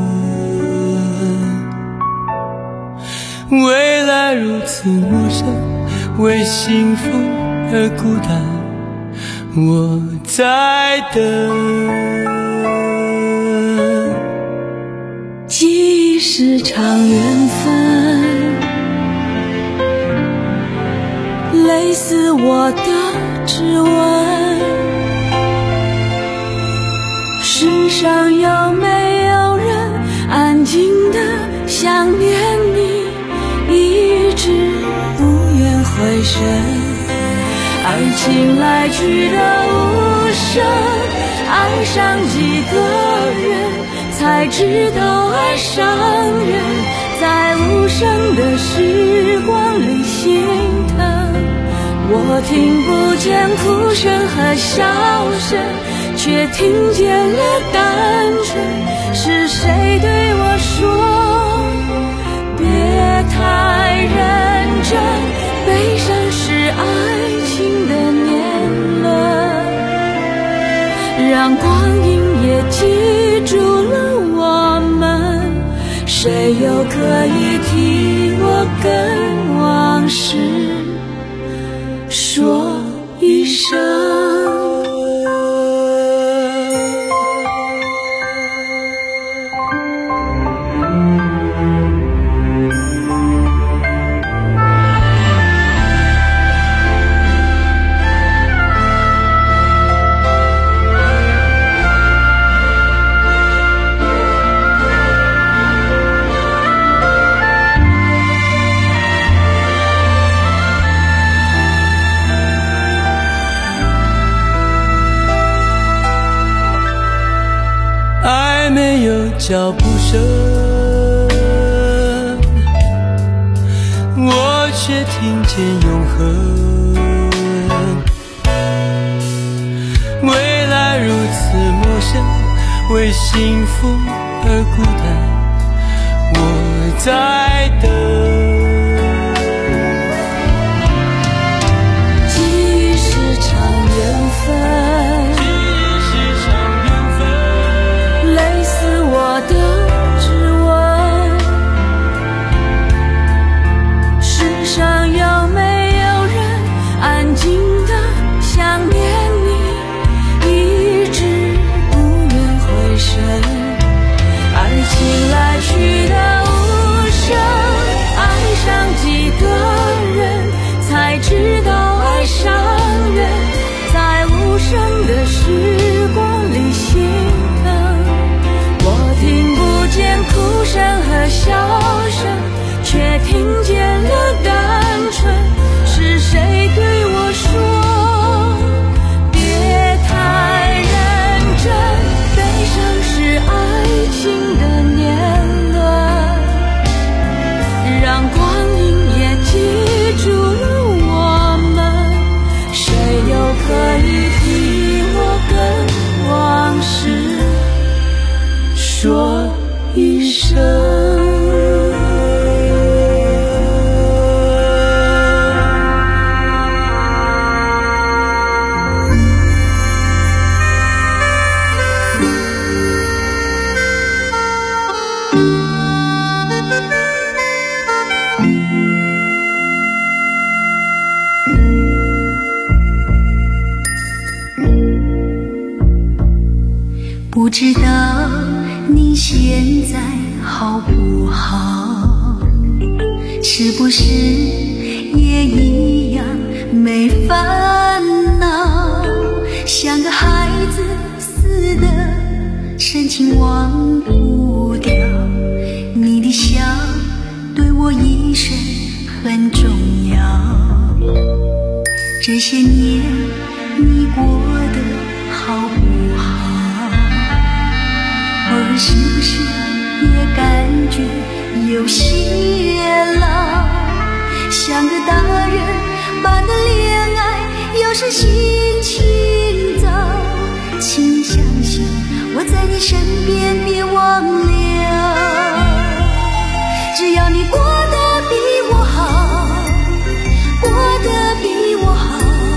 未来如此陌生，为幸福而孤单，我在等。 记忆是场缘分，类似我的指纹。世上有没有人安静地想念你，一直不愿回神？爱情来去的无声，爱上几个人才知道爱上人，在无声的时光里心疼。我听不见哭声和笑声，却听见了单纯。是谁对我说别太认真，悲伤是爱情的年轮，让光阴也记住了我们，谁又可以替我跟往事说一声。 爱没有脚步声，我却听见永恒。未来如此陌生，为幸福而孤单，我在等。 记忆是场缘分，我的指纹。世上有没有人安静地想念你，一直不愿回神？爱情来去的无声，爱上几个人才知道爱上人，在无声的时光里心疼。听不见哭声和笑声，却听见了单纯。是谁对我说别太认真，悲伤是爱情的年轮，让光阴也记住了我们，谁又可以替我跟往事说一声。 不知道你现在好不好，是不是也一样没烦恼，像个孩子似的深情忘不掉，你的笑对我一生很重要。这些年你过得好不好，我是不是也感觉有些老，像个大人般的恋爱，有时心情糟。请相信我在你身边，别忘了，只要你过得比我好，过得比我好，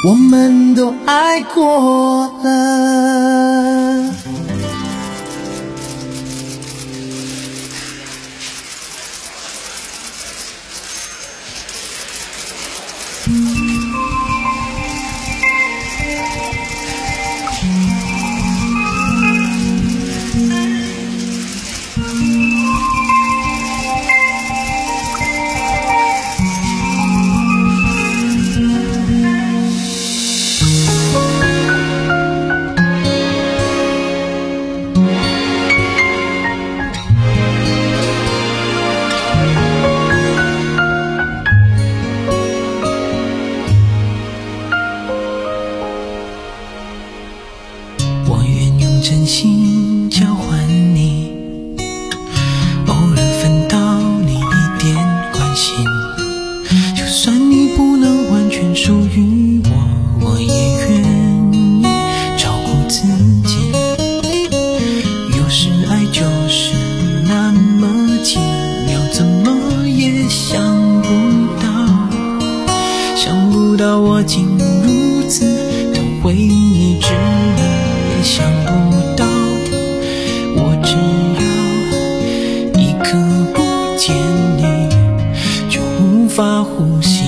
我们都爱过了。 真心交换你，偶尔分到你一点关心，就算你不能完全属于我，我也愿意照顾自己。有时爱就是那么奇妙，怎么也想不到，想不到我竟如此的为你值得，也想不到我只要一刻不见你就无法呼吸。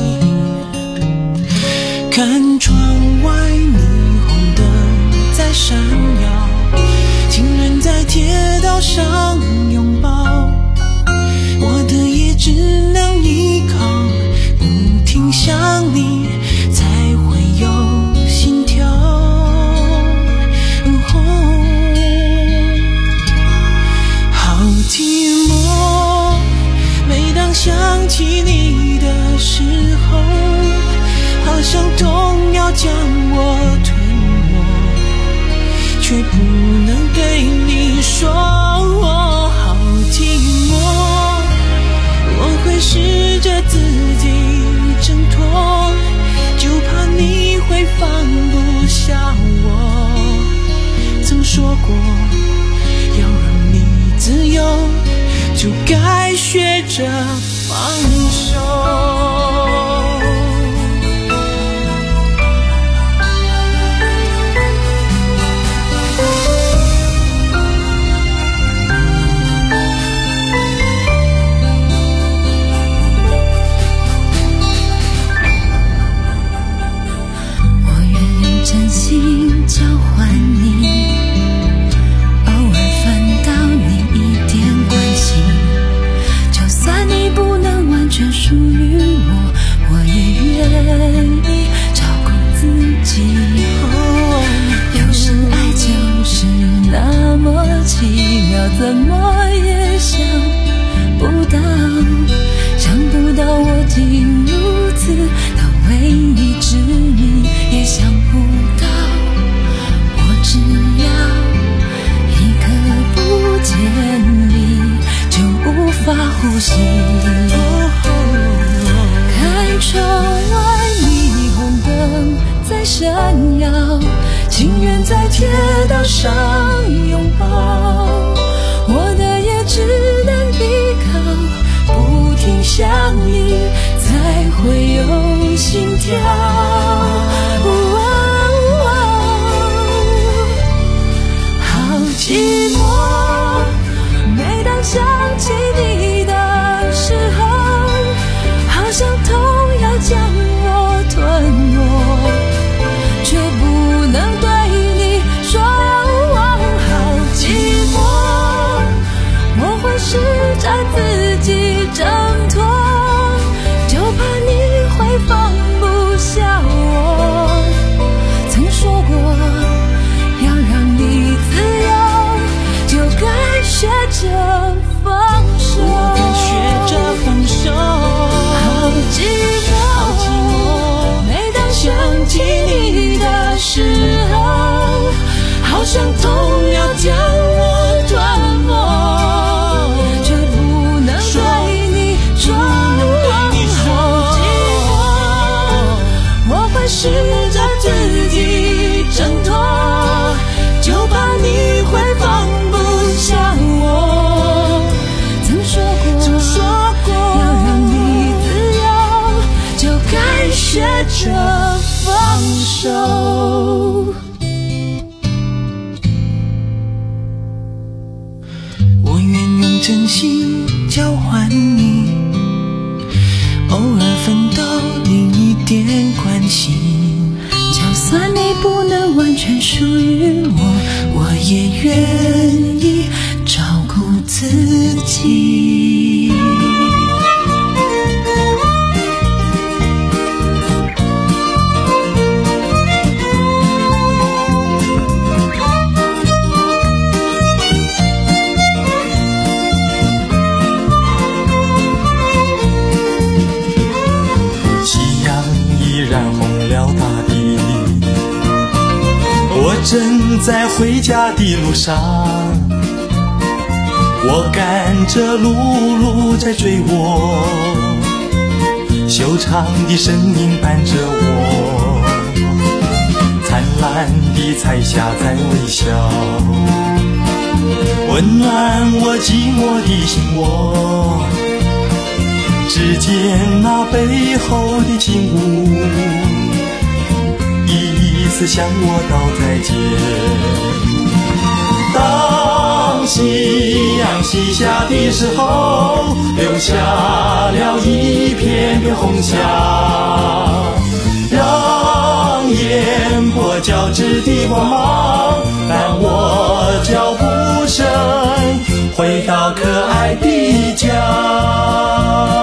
看窗外霓虹灯在闪耀，情人在街道上拥抱，我的也只能依靠，不停想你才会有心跳。寂寞，每当想起你的时候，好像痛要将我吞没，却不能对你说我好寂寞。我会试着自己挣脱，就怕你会放不下我。曾说过要让你自由，就该学着放手。 我愿用真心交换你，全属于我，我也愿意照顾自己。有时爱就是那么奇妙，怎么也想不到，想不到我竟如此的为你执迷，也想不到我只要一刻不见你就无法呼吸。看窗外霓虹灯在闪耀，情人在街道上拥抱，我的也只能依靠，不停想你才会有心跳。哦哦哦、好寂寞，每当想起你的时候，好像痛要将我吞没，却不能对你说好寂寞。我会试着自己挣脱，就怕你会放不下我。曾说过要让你自由，就该学着放手， 我该学着放手。 好寂寞，每当想起你的时候，好像痛要将我吞没，却不能对你说好寂寞。我会试着自己挣脱，就怕你会放不下我。曾说过，曾说过，要让你自由，就该学着放属于我，我也愿意照顾自己。 正在回家的路上，我赶着路，路在追我，修长的身影伴着我，灿烂的彩霞在微笑，温暖我寂寞的心窝，只见那背后的景物，一次向我道再见。当夕阳西下的时候，留下了一片片红霞，让烟波交织的光芒伴我脚步声回到可爱的家。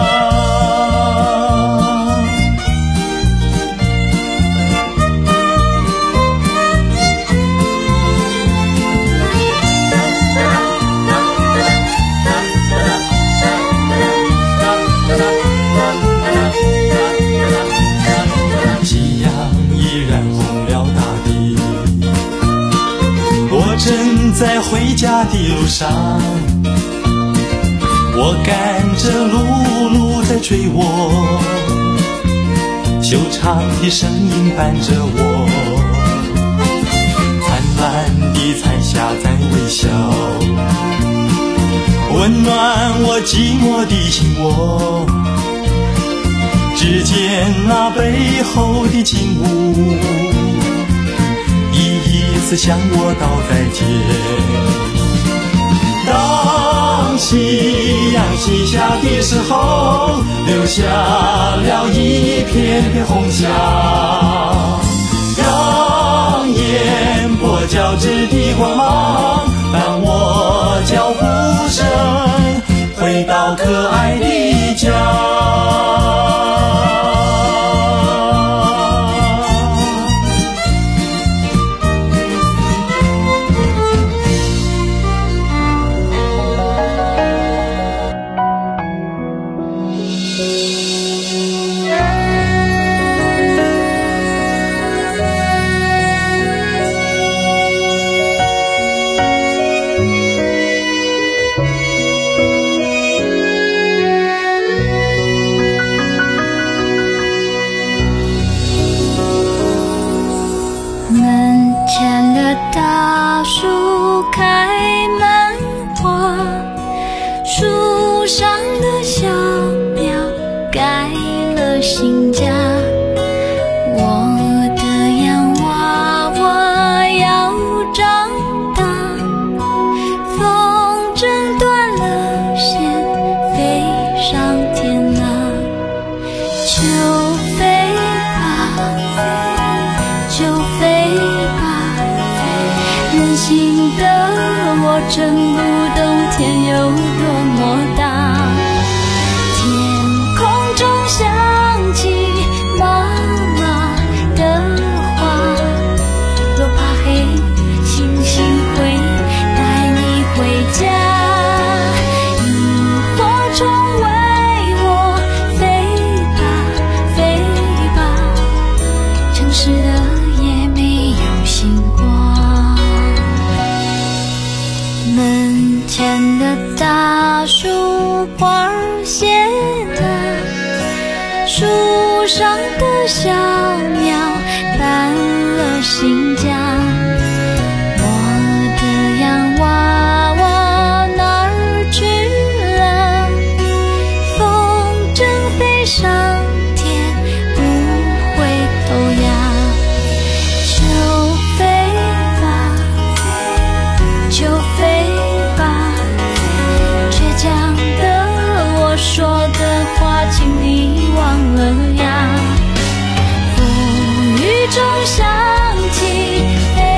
正在回家的路上，我赶着路，路在追我，修长的身影伴着我，灿烂的彩霞在微笑，温暖我寂寞的心窝，只见那背后的景物，一次向我道再见。当夕阳西下的时候，留下了一片片红霞，让烟波交织的光芒伴我脚步声回到可爱的家。 大树开满花，树上的小苗盖了新家。我的洋娃娃要长大，风筝断了线，飞上天啊，就飞吧，就飞吧。任性的我真不懂天有多么大，天空中响起妈妈的话，若怕黑，星星会带你回家，萤火虫为我飞吧飞吧，城市的夜没有星光。门前的大树花谢了，树上的小苗搬了新家。我的洋娃娃哪儿去了？风筝飞上天不回头呀，就飞吧，就飞吧，倔强的我说的话请你忘了呀。风雨中响起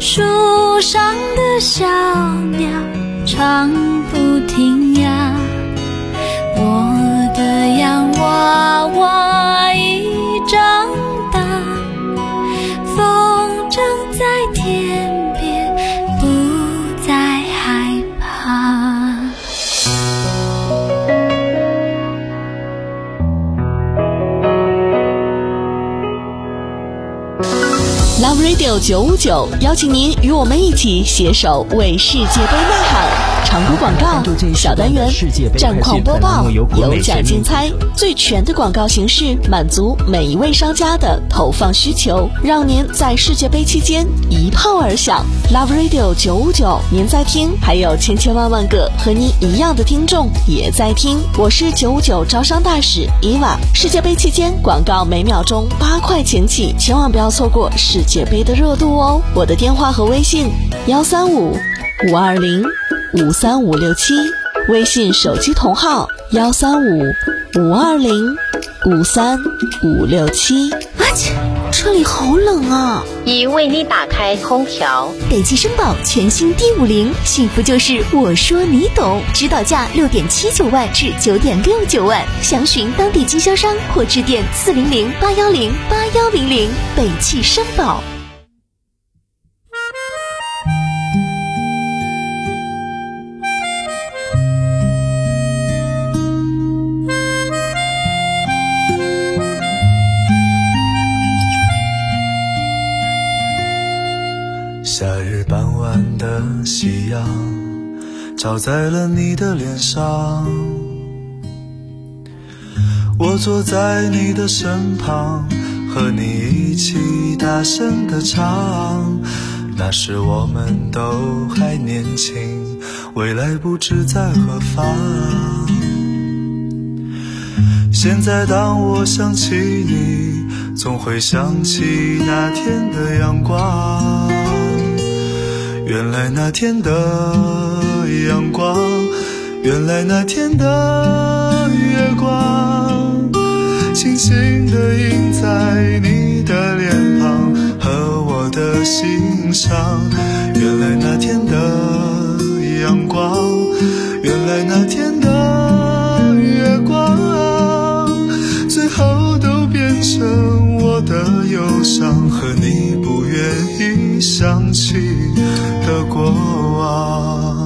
树上的小鸟唱不停呀，我的洋娃娃已长大，风筝在天边不再害怕。 Love Radio 九五九邀请您与我们一起携手为世界杯呐喊。常规广告小单元，战况播报，有奖竞猜，最全的广告形式，满足每一位商家的投放需求，让您在世界杯期间一炮而响。Love Radio 九五九，您在听，还有千千万万个和您一样的听众也在听。我是九五九招商大使伊娃。世界杯期间广告每秒钟八块钱起，千万不要错过世界杯的热度哦。我的电话和微信幺三五五二零五三五六七，微信手机同号幺三五五二零五三五六七。 啊切，车里好冷啊！ 已为你打开空调。 北汽绅宝全新 D 五零，幸福就是我说你懂，指导价六点七九万至九点六九万，详询当地经销商或致电四零零八幺零八幺零零。北汽绅宝。 夏日傍晚的夕阳照在了你的脸上，我坐在你的身旁，和你一起大声地唱。那时我们都还年轻，未来不知在何方。现在当我想起你，总会想起那天的阳光。原来那天的阳光，原来那天的月光，轻轻地映在你的脸庞和我的心上。原来那天的阳光，原来那天的月光，最后都变成我的忧伤和你不愿意想起的过往。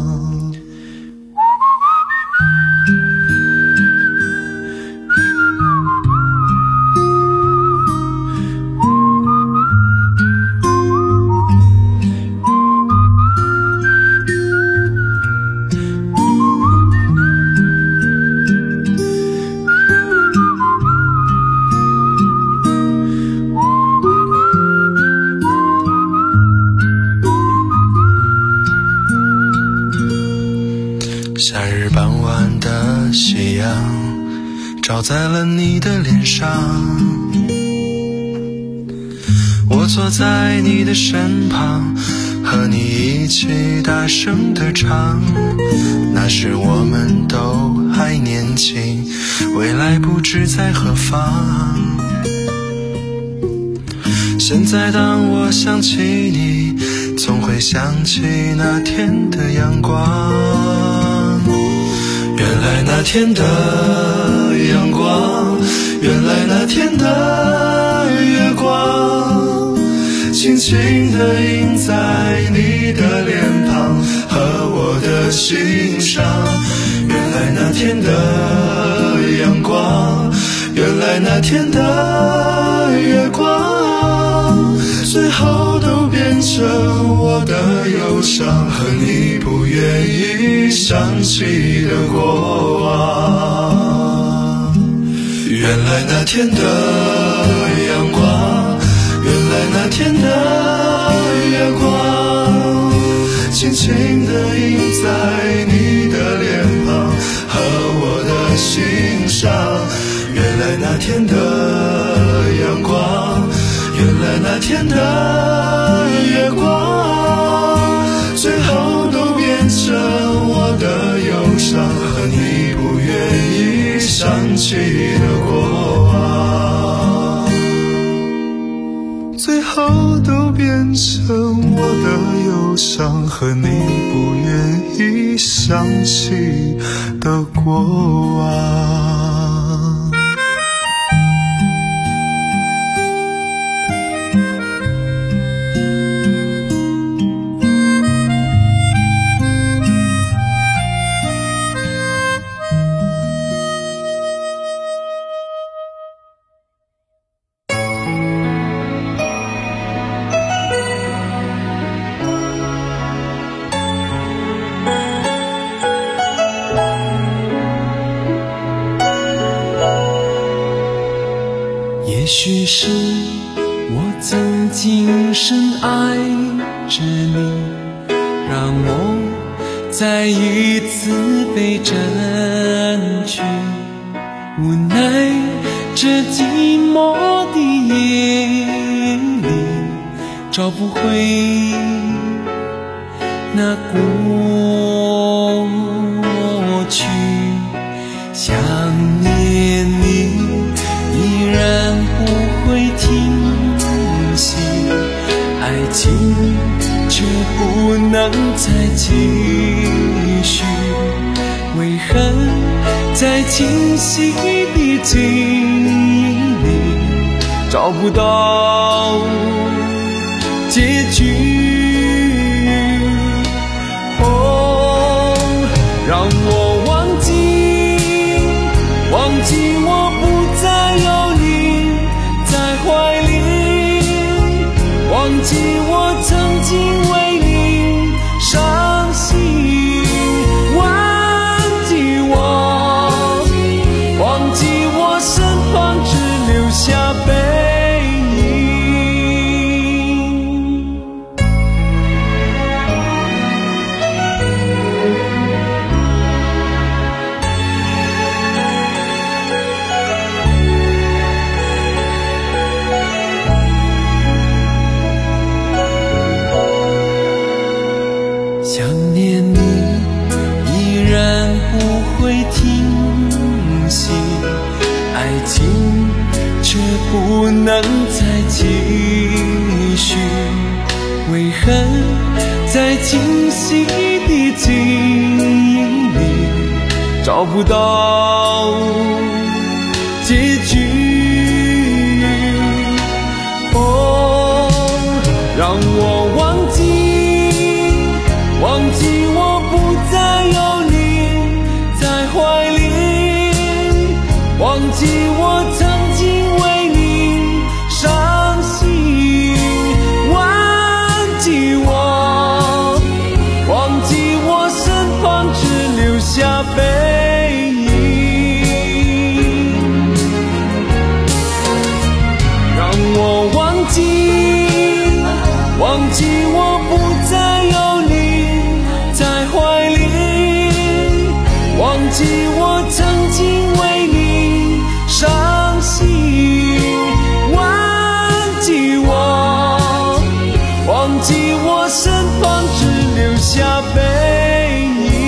夏日傍晚的夕阳照在了你的脸上，我坐在你的身旁，和你一起大声地唱。那时我们都还年轻，未来不知在何方。现在当我想起你，总会想起那天的阳光。原来那天的阳光，原来那天的月光，轻轻地映在你的脸庞和我的心上。原来那天的阳光，原来那天的月光，最后都变成我的忧伤和你不愿意想起的过往。原来那天的阳光，原来那天的月光，轻轻地映在你的脸庞和我的心上。原来那天的阳光，原来那天的月光，最后都变成我的忧伤和你不愿意想起的过往。最后后都变成我的忧伤和你不愿意想起的过往。 也许是我曾经深爱着你，让我再一次被占据，无奈这寂寞的夜里找不回那过去，想念你依然不会停息，爱情却不能再继续，为何在清晰的记忆里找不到结局？哦，让我忘记忘记我不再有你在怀里，忘记我曾经为你伤心，忘记我忘记我身旁只留下背影。想念你依然不会停息，爱情却不能再继续，为何在清晰的记忆里找不到结局？哦，让我忘记忘记我不再有你在怀里，忘记我曾经为你伤心，忘记我忘记我身旁只留下背影，让我忘记忘记我不再有你在怀里，忘记我曾经为你伤心，忘记我忘记我身旁只留下背影。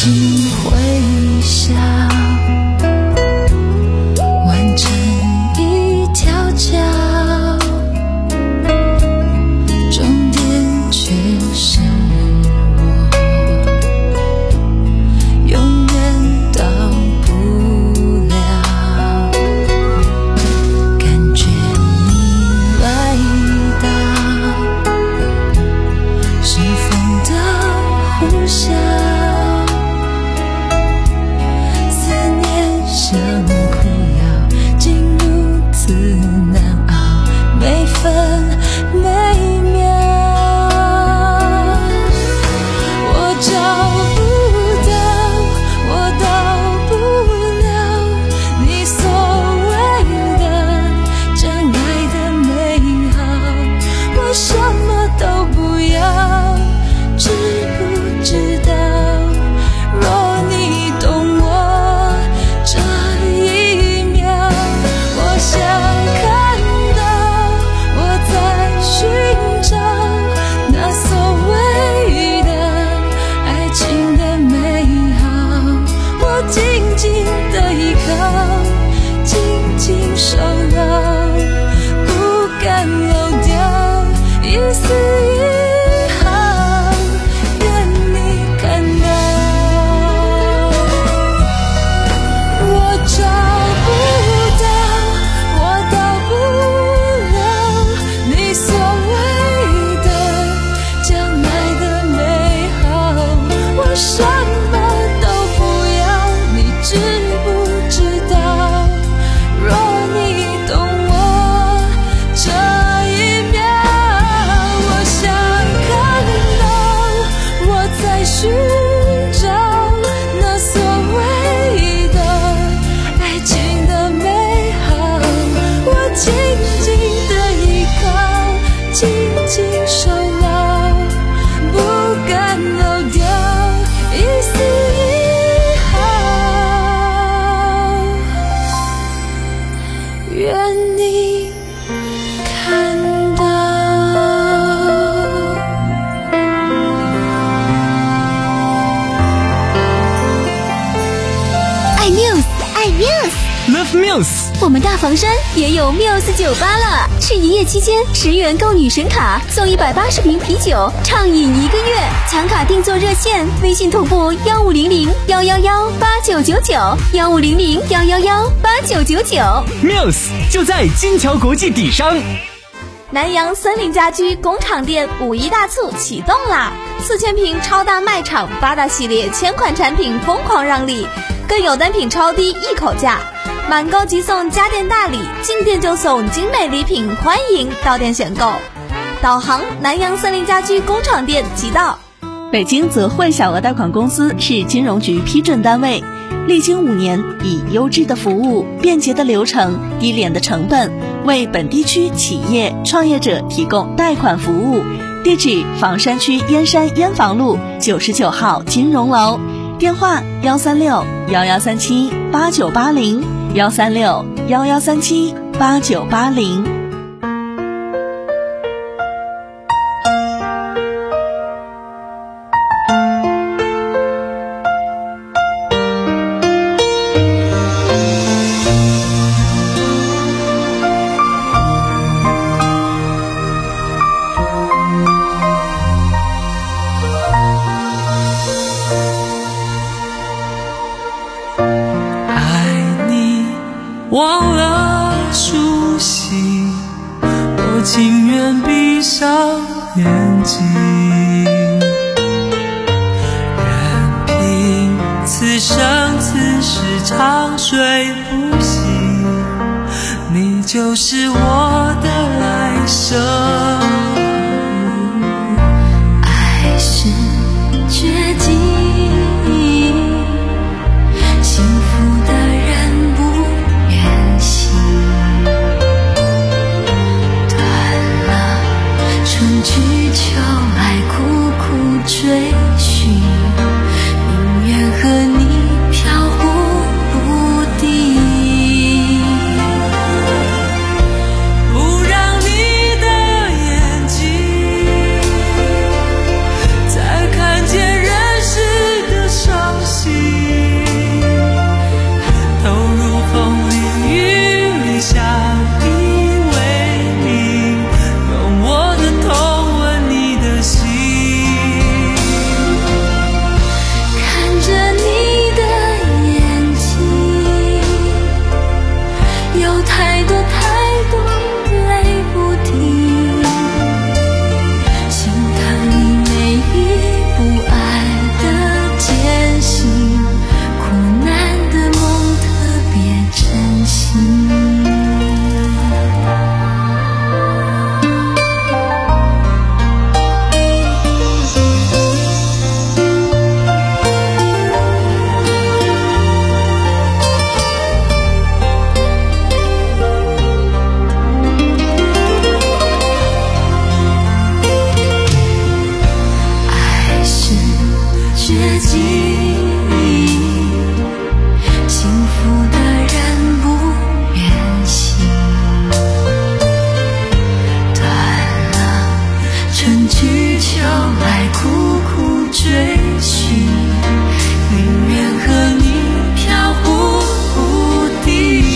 心回响，完成一条桥，终点却是我，永远到不了。感觉你来到，是风的呼啸，思念像苦药，竟如此难熬，每分每秒。我找不到，我到不了你所谓的真爱的美好，我什么都不要，知不知道？若你懂我这一秒，我想看到我在寻找那所谓的爱情的美好，我紧紧的依靠，紧紧守牢，不敢漏掉一丝一毫，愿你看到。我找不到，我到不了你所谓的将来的美好，我什么都不要，你知不知道？若你懂我这一秒，我想看到我在寻找那所谓的爱情的美好，我紧紧的依靠，紧紧守牢，不敢漏掉一丝一毫，愿你看到。 爱 Muse， 爱 Muse。 Love Muse。 我们大房山也有 Muse 酒吧了，是一夜期间十元购女神卡送一百八十瓶啤酒，畅饮一个月。抢卡订座热线：微信同步幺五零零幺幺幺八九九九，幺五零零幺幺幺八九九九。 Muse 就在金桥国际底商。 南阳森林家居工厂店五一大促启动啦！四千平超大卖场，八大系列千款产品疯狂让利，更有单品超低一口价，满购即送家电大礼，进店就送精美礼品，欢迎到店选购。导航南阳森林家居工厂店即到。北京泽汇小额贷款公司是金融局批准单位，历经五年，以优质的服务、便捷的流程、低廉的成本，为本地区企业创业者提供贷款服务。地址：房山区燕山燕房路九十九号金融楼，电话：幺三六幺幺三七八九八零，幺三六幺幺三七八九八零。 忘了熟悉，我情愿闭上眼睛，任凭此生此世长睡不醒，你就是我的来生。 爱是决定，幸福的人不愿醒，断了春去秋来苦苦追寻，宁愿和你飘忽不定， 不让你的眼绝迹，幸福的人不愿醒，断了春去秋来苦苦追寻，宁愿和你飘忽不定。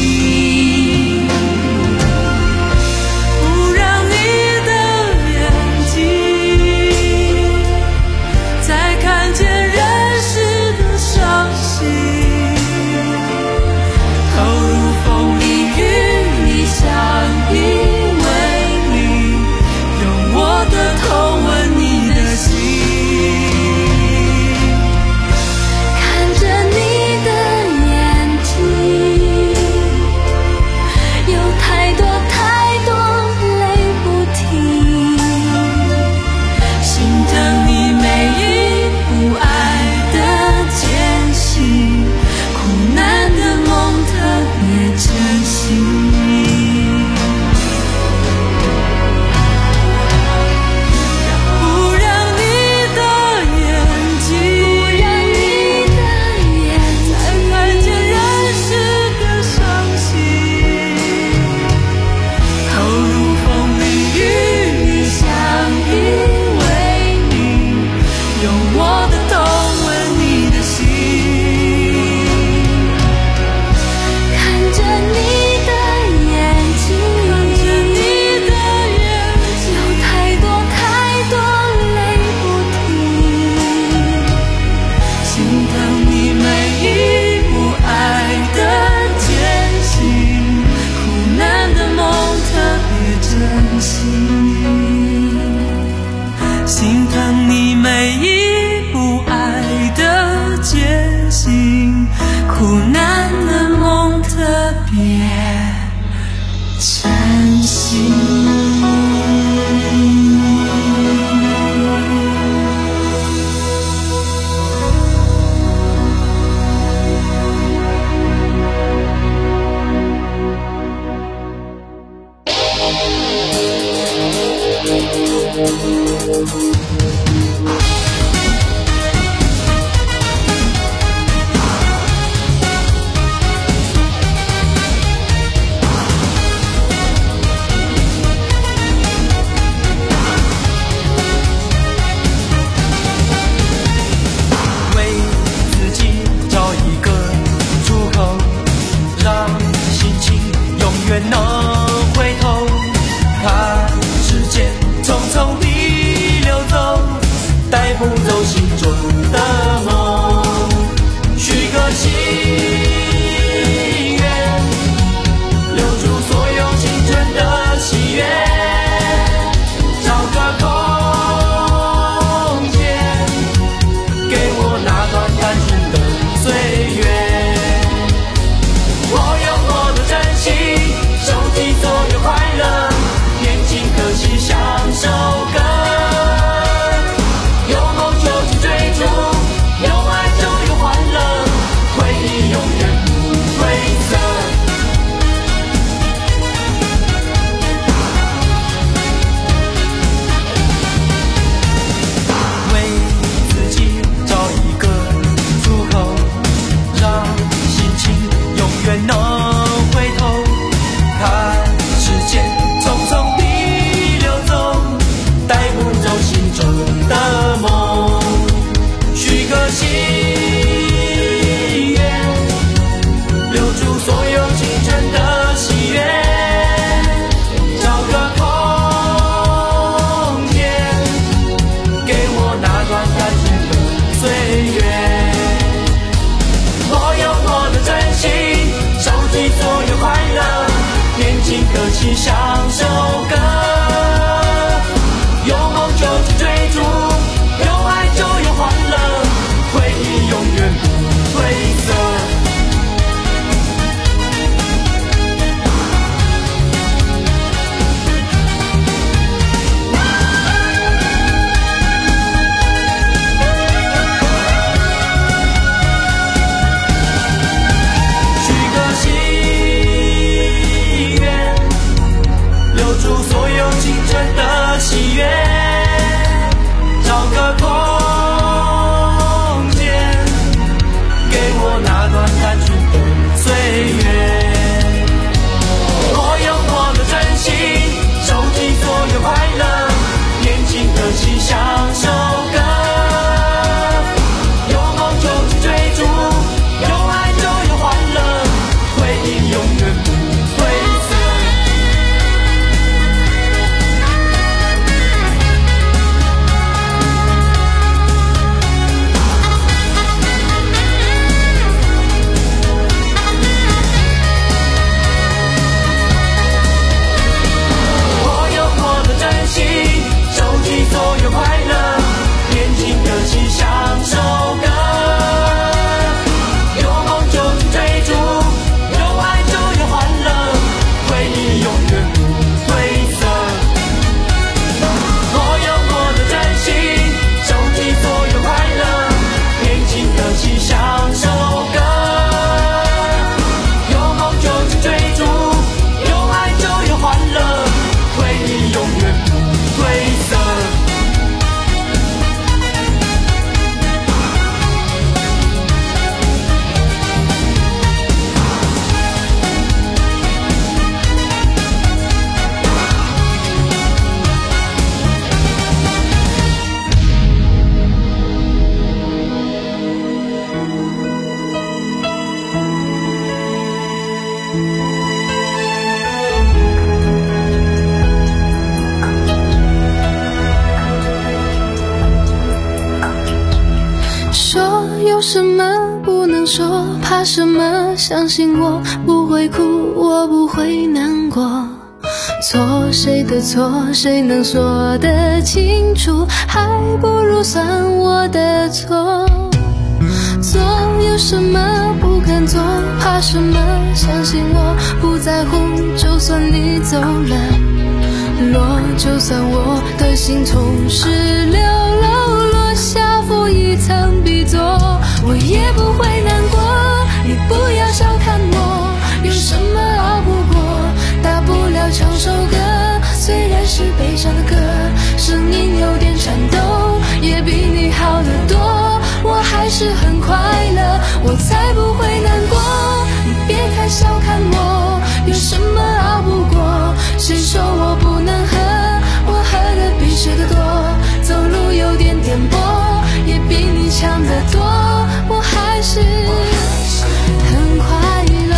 说有什么不能说，怕什么？相信我不会哭，我不会难过。错谁的错，谁能说得清楚？还不如算我的错。做有什么不敢做，怕什么？相信我不在乎，就算你走了，落就算我的心从十六楼落下负一层笔座，我也不会难过。你不要小看我，有什么熬不过？大不了唱首歌，虽然是悲伤的歌，声音有点颤抖，也比你好得多。我还是很快乐，我才不会难过。你别太小看我，有什么熬不过？谁说我不能喝？我喝的比谁的多，走路有点颠簸，也比你强得多。我还是很快乐。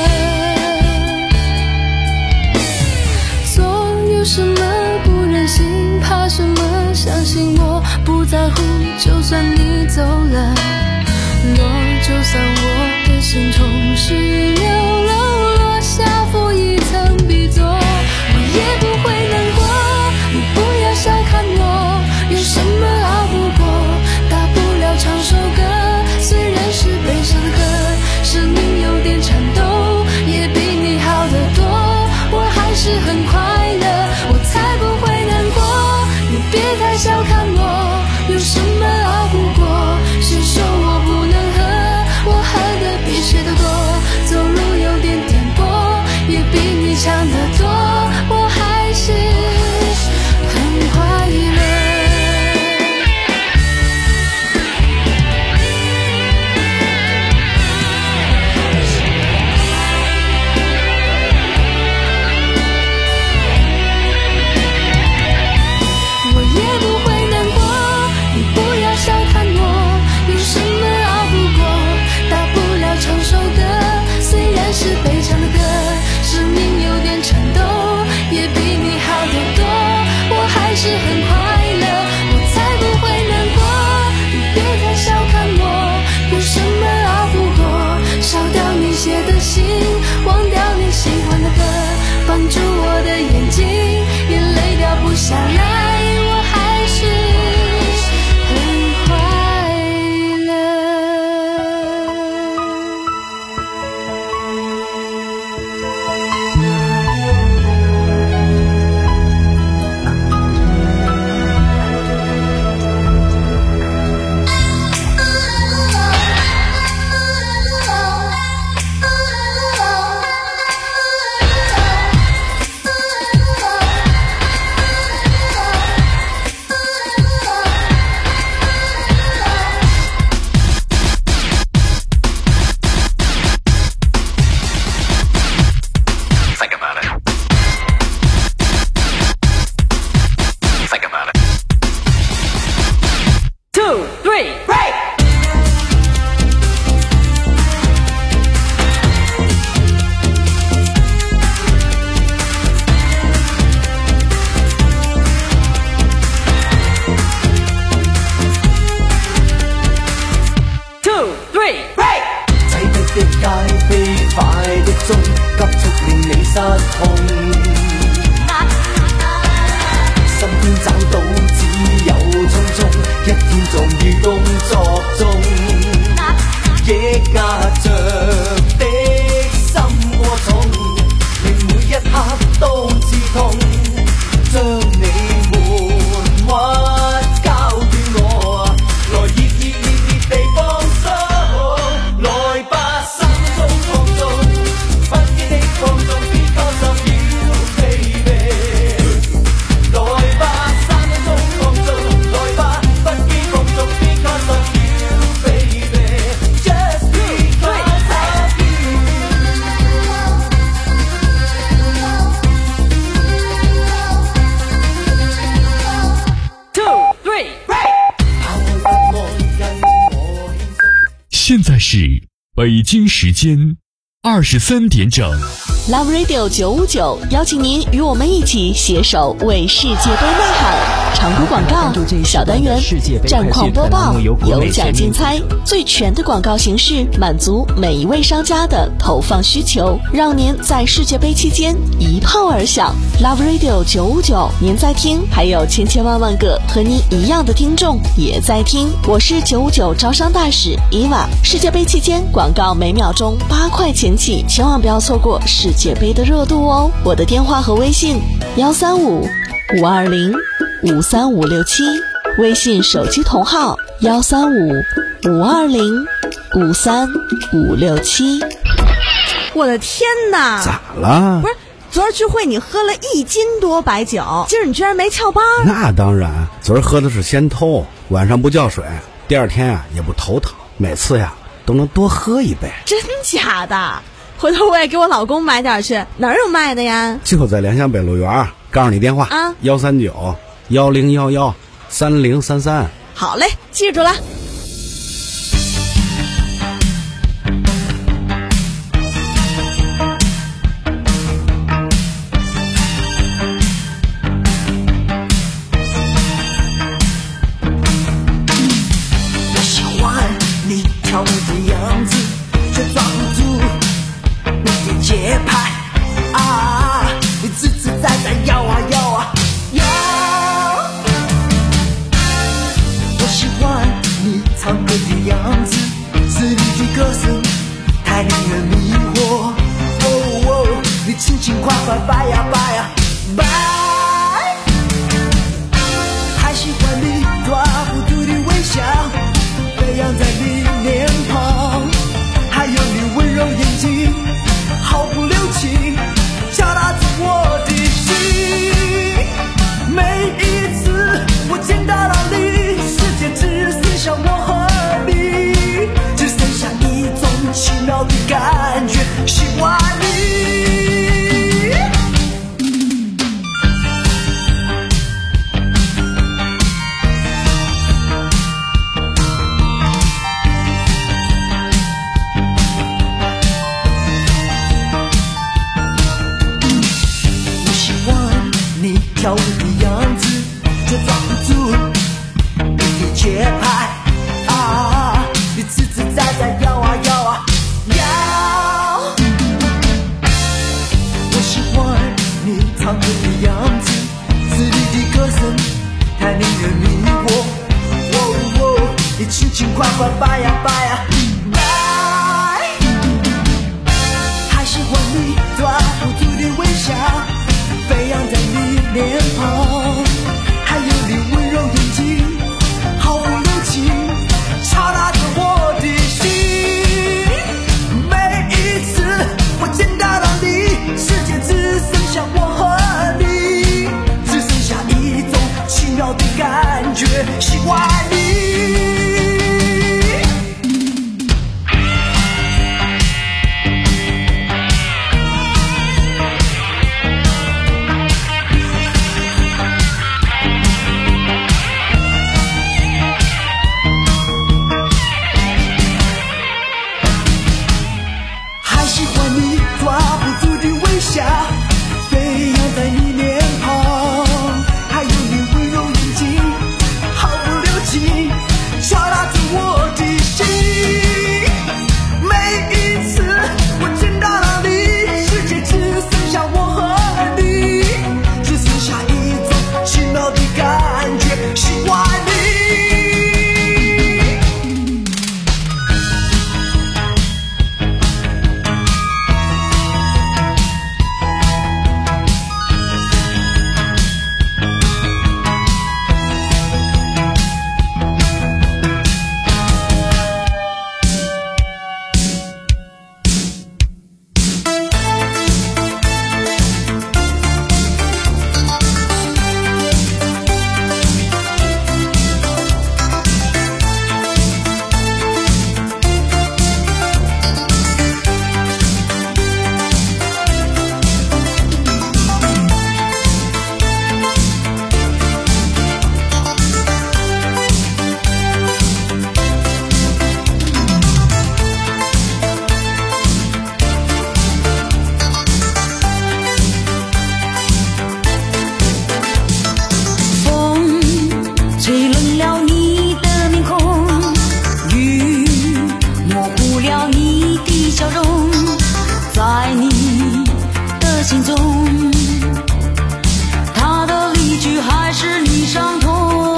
做有什么不忍心，怕什么？相信我不在乎，就算你走了，落就算我的心从十六楼落下负一层笔座，我也不会难过。你不要小看我，有什么熬不过？大不了唱首歌，虽然是悲伤的歌，声音有点颤抖，也比你好得多。我还是很快乐，我才不会难过。你别太小看我，有什么熬不过？谁说我不能喝？我喝的比谁的多，走路有点颠簸，也比你强得多。我还是很快乐。我也不会难过，你不要小看我，有什么熬不过？大不了唱首歌，虽然是悲伤的歌，声音有点颤抖，也比你好得多。我还是很快乐，我才不会难过。你别太小看我，有什么熬不过？烧掉你写的信，忘掉你喜欢的歌，绑住我的眼睛，眼泪掉不下来。 现在是北京时间二十三点整。 Love Radio 九五九邀请您与我们一起携手为世界杯呐喊。常规广告小单元，战况播报，有奖竞猜，最全的广告形式，满足每一位商家的投放需求，让您在世界杯期间一炮而响。Love Radio 九五九，您在听，还有千千万万个和您一样的听众也在听。我是九五九招商大使伊娃。世界杯期间广告每秒钟八块钱起，千万不要错过世界杯的热度哦。我的电话和微信幺三五五二零五三五六七，微信手机同号幺三五五二零五三五六七。 我的天哪！ 咋了？ 不是，昨儿聚会你喝了一斤多白酒，今儿你居然没翘班？ 那当然，昨儿喝的是仙偷，晚上不叫水，第二天啊也不头疼，每次呀都能多喝一杯。 真假的？回头我也给我老公买点去，哪儿有卖的呀？ 就在联想北路园，告诉你电话啊，幺三九幺零幺幺三零三三。 好嘞，记住了。 我喜欢你跳舞的样子，却抓不住你的节拍啊！你自自在在摇啊摇啊摇。我喜欢你唱歌的样子，嘶力的歌声太令人迷惑。哦哦，你轻轻快快摆呀摆呀摆。还喜欢你抓不住的微笑，飞扬在你脸庞，还有你温柔眼睛，毫不留情敲打着我的心。每一次我见到了你，世界只剩下我和你，只剩下一种奇妙的感觉，喜欢你。跳舞的样子，却抓不住你的节拍啊！你自自在在摇啊摇啊摇。我喜欢你唱歌的样子，嘶力的歌声太令人迷惑。哦哦，你轻轻快快摆呀摆呀摆。还喜欢你抓不住的微笑，飞扬在你脸庞。 笑容，在你的心中，他的离去还是你伤痛。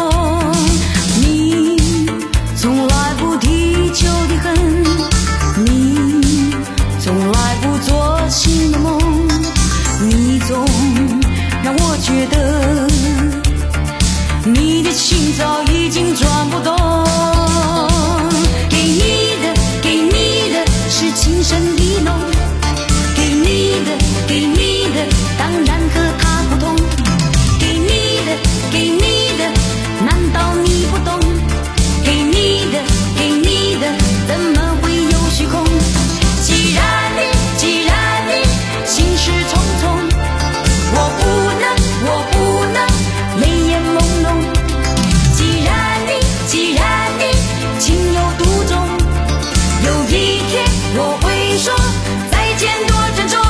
你从来不提旧的恨，你从来不做新的梦，你总让我觉得你的心早已经转不动。给你的给你的是情深意浓，给你的给你的当然和他不同，给你的给你的难道你不懂，给你的给你的怎么会有虚空。既然你既然你心事重重，我不能我不能泪眼朦胧。既然你既然你情有独钟，有一天我会说再见多珍重。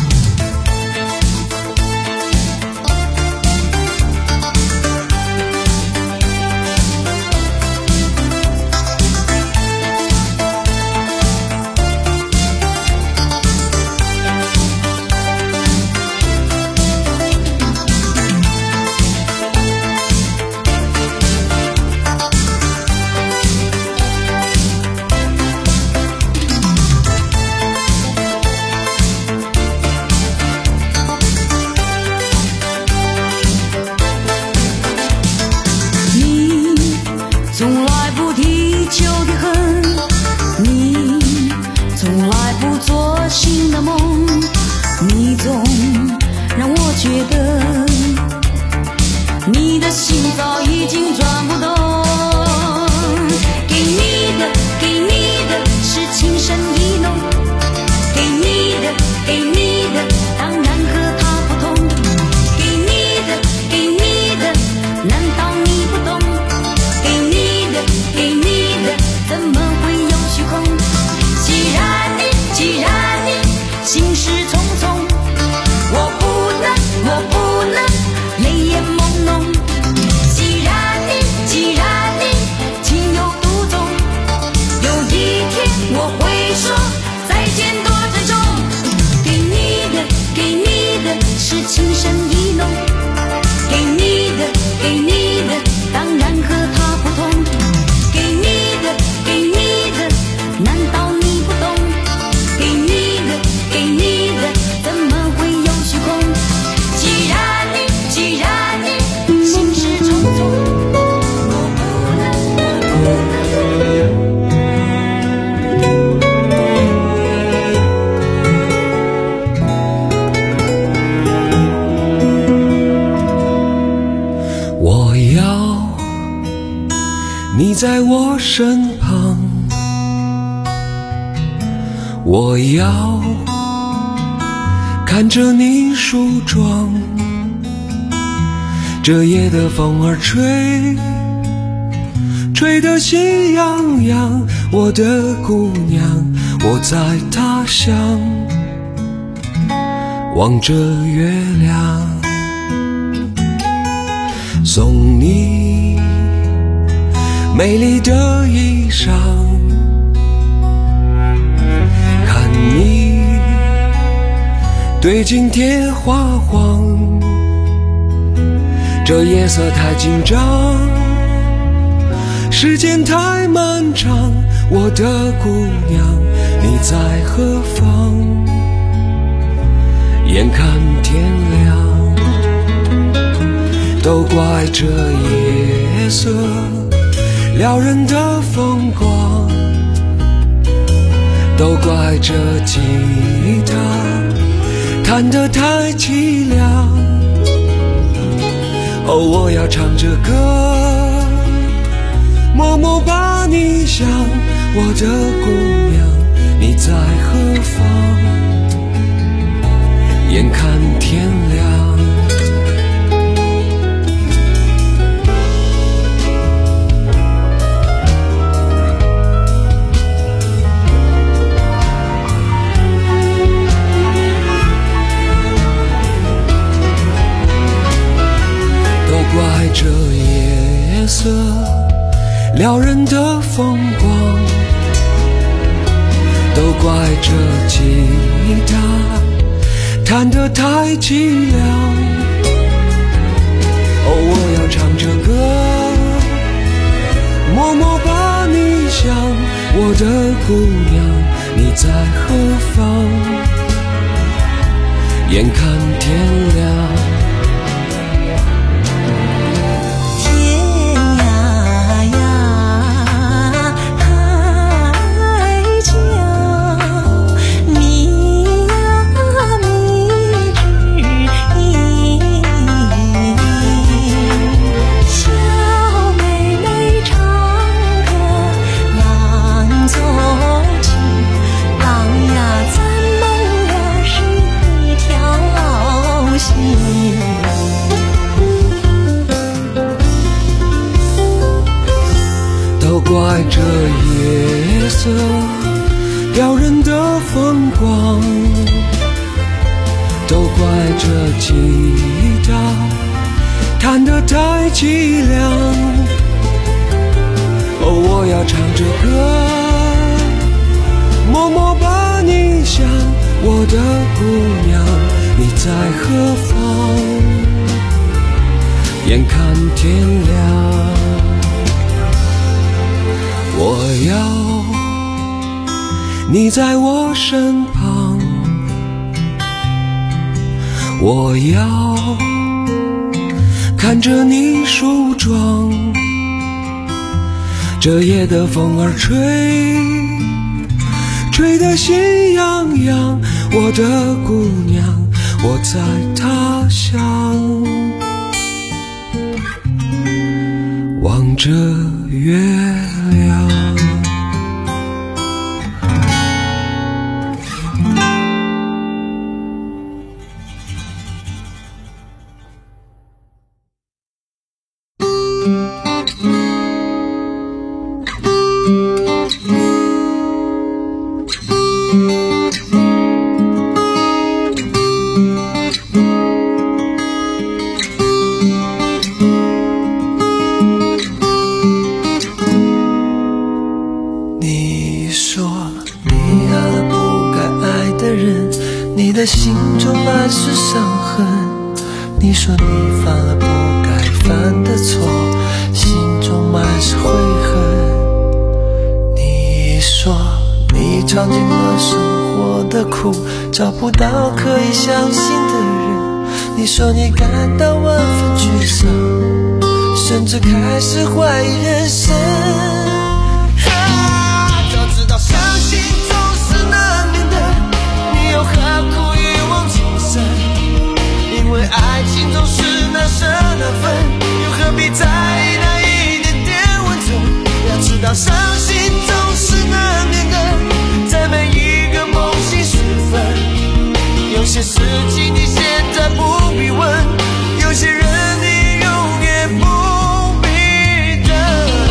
从来不提旧的恨，你从来不做新的梦，你总让我觉得你的心早已经转不动。给你的给你的是情深意浓，给你的给你的当然和他不同，给你的给你的难道你不懂，给你的怎么会有虚空。既然你既然你心事重重，我不能我不能泪眼朦胧。既然你既然你情有独钟，有一天我会说再见多珍重。给你的给你的是情深意浓，给你的给你的当然和他不同，给你的给你的难道你不懂，给你的给你的怎么会有虚空。既然你既然你心事重重，我不能我不能。我要你在我身旁，我要看着你梳妆，这夜的风儿吹，吹得喜洋洋。我的姑娘，我在他乡望着月亮，送你美丽的衣裳，看你对镜贴花黄，这夜色太紧张，时间太漫长。我的姑娘，你在何方？眼看天亮，都怪这夜色撩人的风光，都怪这吉他弹得太凄凉。哦，我要唱着歌，默默把你想。我的姑娘，你在何方？眼看天亮，都怪这夜色撩人的风光，都怪弹得太凄凉。哦，我要唱着歌，默默把你想，我的姑娘，你在何方？眼看天亮。都怪这夜色撩人的风光，都怪这吉他弹得太凄凉。哦，我要唱着歌，默默把你想，我的姑娘，你在何方？眼看天亮。我要你在我身旁，我要看着你梳妆，这夜的风儿吹，吹得心痒痒，我的姑娘，我在他乡，望着月亮。 你的心中满是伤痕，你说你犯了不该犯的错，心中满是悔恨。你说你尝尽了生活的苦，找不到可以相信的人，你说你感到万分沮丧，甚至开始怀疑人生。啊，早知道伤心总是难免的，你又何苦一往情深？因为爱情总是难舍难分，又何必在意那一点点温存？要知道伤心总是难免的，在每一个梦醒时分，有些事情你现在不必问，有些人你永远不必等。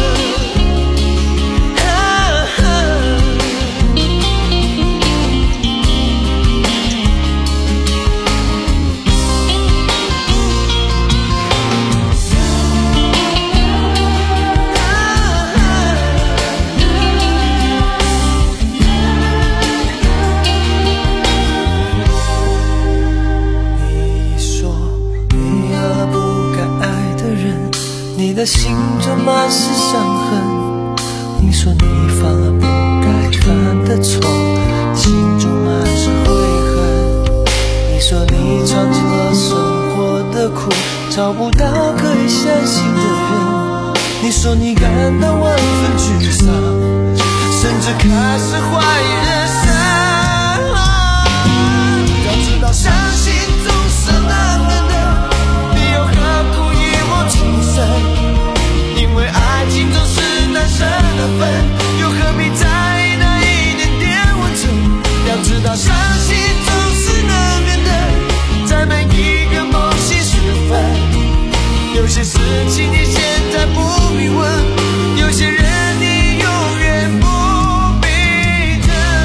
你的心中满是伤痕，你说你犯了不该犯的错，心中满是悔恨。你说你尝尽了生活的苦，找不到可以相信的人，你说你感到万分沮丧，甚至开始怀疑人生。要知道伤心总是难免的，你又何苦一往情深？因为爱情总是难舍难分，又何必在意那一点点温存？要知道伤心总是难免的，在每一个梦醒时分，有些事情你现在不必问，有些人你永远不必等。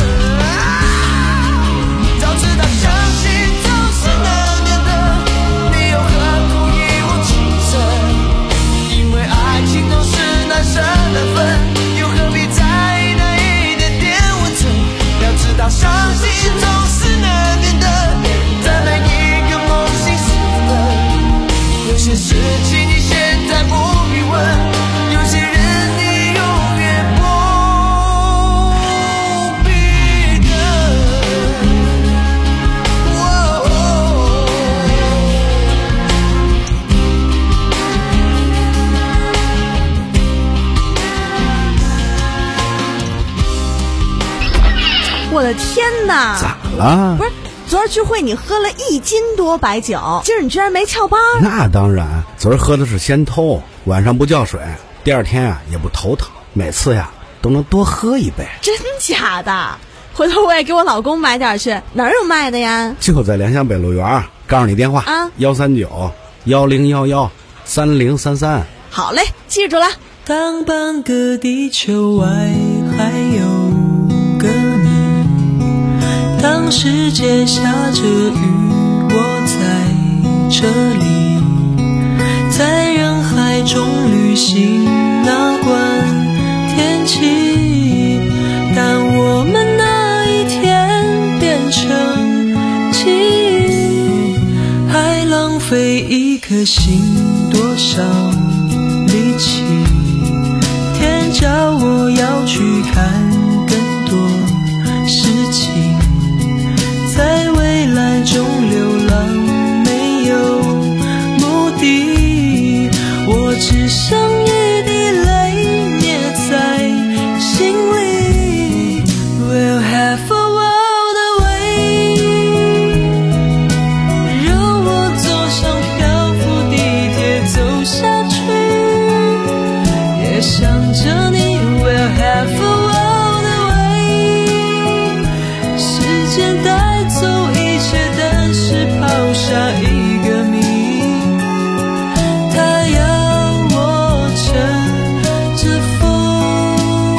我的天哪！ 咋了？ 不是，昨儿聚会你喝了一斤多白酒，今儿你居然没翘班？ 那当然，昨儿喝的是先偷，晚上不叫水，第二天啊也不头疼，每次呀都能多喝一杯。 真假的？回头我也给我老公买点去，哪儿有卖的呀？ 就在联想北路园，告诉你电话啊， 幺三九幺零幺幺三零三三。 好嘞，记住了。 当半个地球外还有个你，当世界下着雨，我在这里，在人海中旅行，哪管天气，但我们那一天变成记忆，还浪费一颗心多少力气，天叫我要去看更多事情，在未来中流浪没有目的，我只剩一滴泪捏在心里。 We'll have a world away， 让我坐上漂浮地铁走下去，也想着你。 We'll have a world away， 时间带走一切，但是抛下一个谜，它要我乘着风，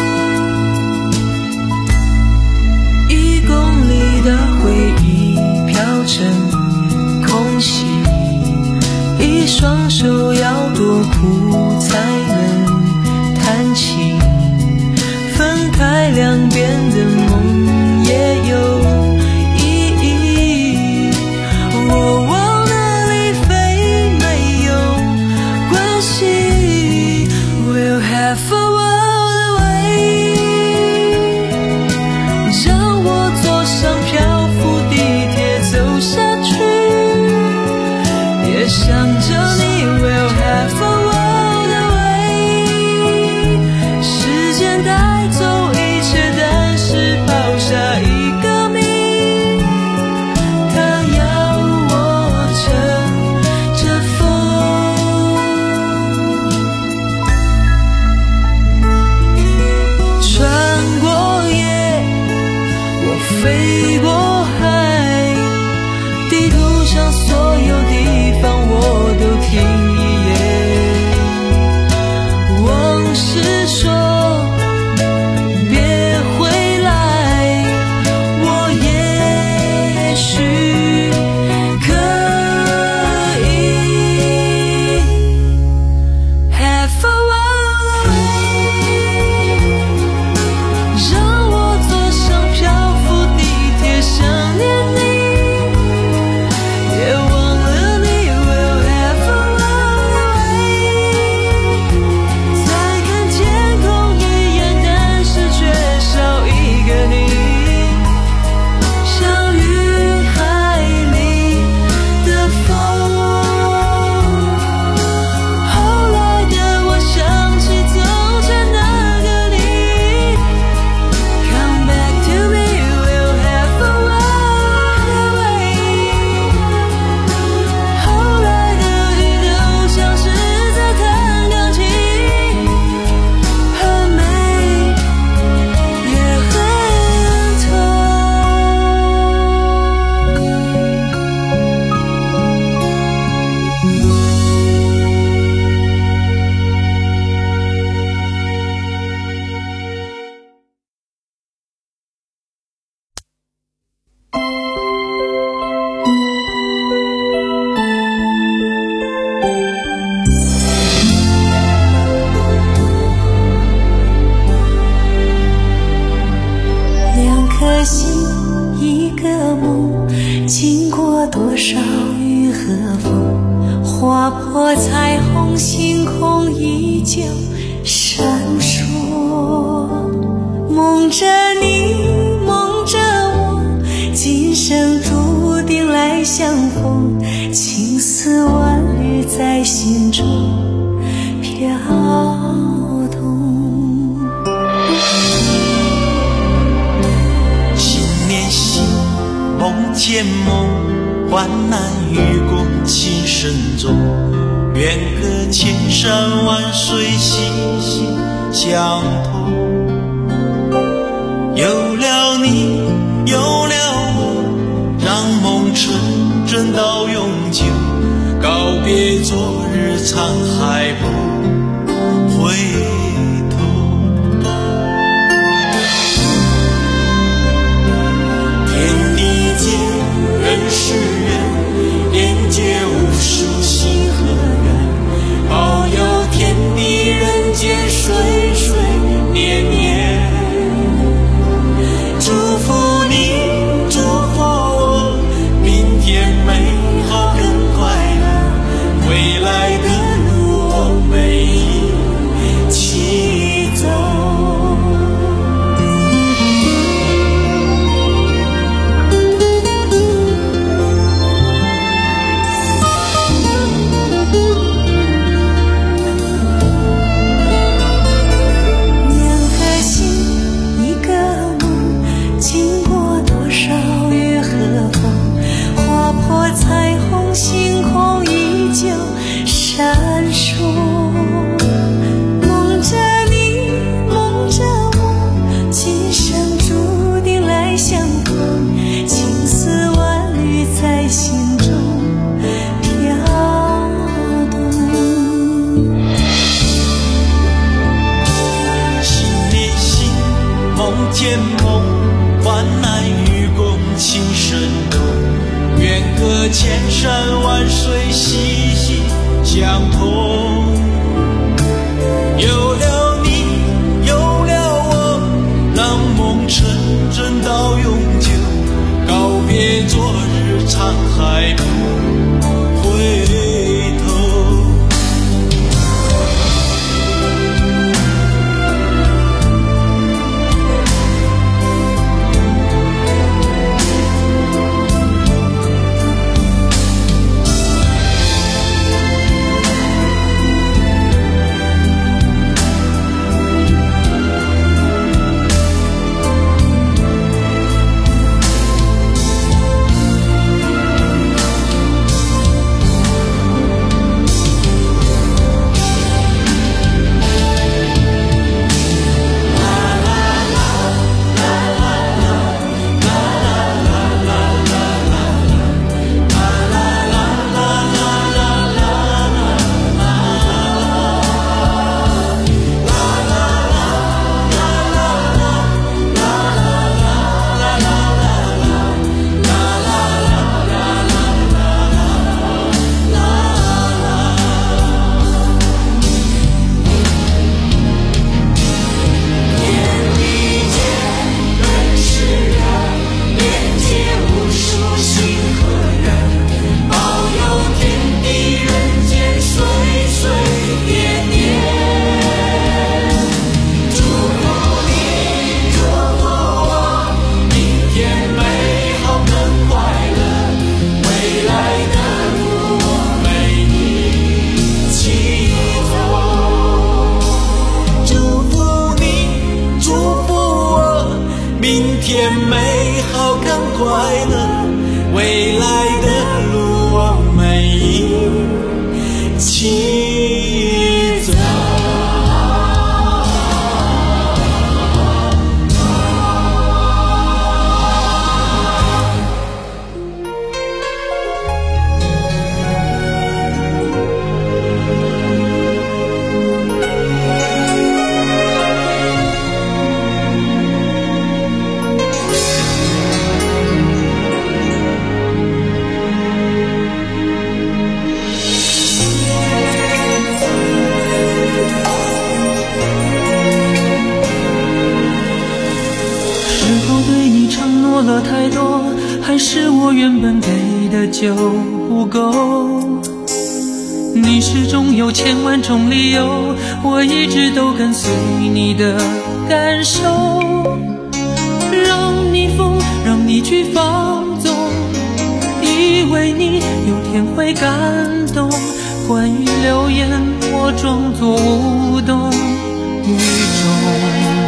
一公里的回忆飘成空气，一双手要多苦才能弹起，分开两边的梦也有意义，我往哪里飞没有关系。 We'll have a world away， 让我坐上漂浮地铁走下去，也想着你。 We'll have a world away， 时间带走一切，但是抛下一个谜，它要我乘着风，穿过夜，我飞过海，地图上所有地方我都听一眼，往事说别回来，我也许可以 have a world away， 让我坐上漂浮地铁，想念你，也忘了你。 We'll have a world away， 再看天空一眼，但是缺少一个你，像雨海里的风。后来的我想起从前那个你 ，Come back to me， we'll have a world away。后来的雨都像是在弹钢琴，很美也很痛。两颗心，一个梦，经过多少雨和风，划破彩虹，星空依旧闪烁。梦着你，梦着我，今生注定来相逢，情丝万缕在心中飘动。只见梦，患难与共，情深重。愿隔千山万水，心心相通。有了你，有了我，让梦成真到永久。告别昨日沧海，不回头。天地间，人是缘，连接无数心和缘，保佑天地人间水水年年。祝福你，祝福我，明天美好更快乐，未来的路我们一起走。见梦，患难与共，情深浓。愿隔千山万水，息息相通。有了你，有了我，让梦成真到永久。告别昨日沧海，不回头。 就不够，你始终有千万种理由，我一直都跟随你的感受，让你疯，让你去放纵，以为你有天会感动。关于流言，我装作无动于衷。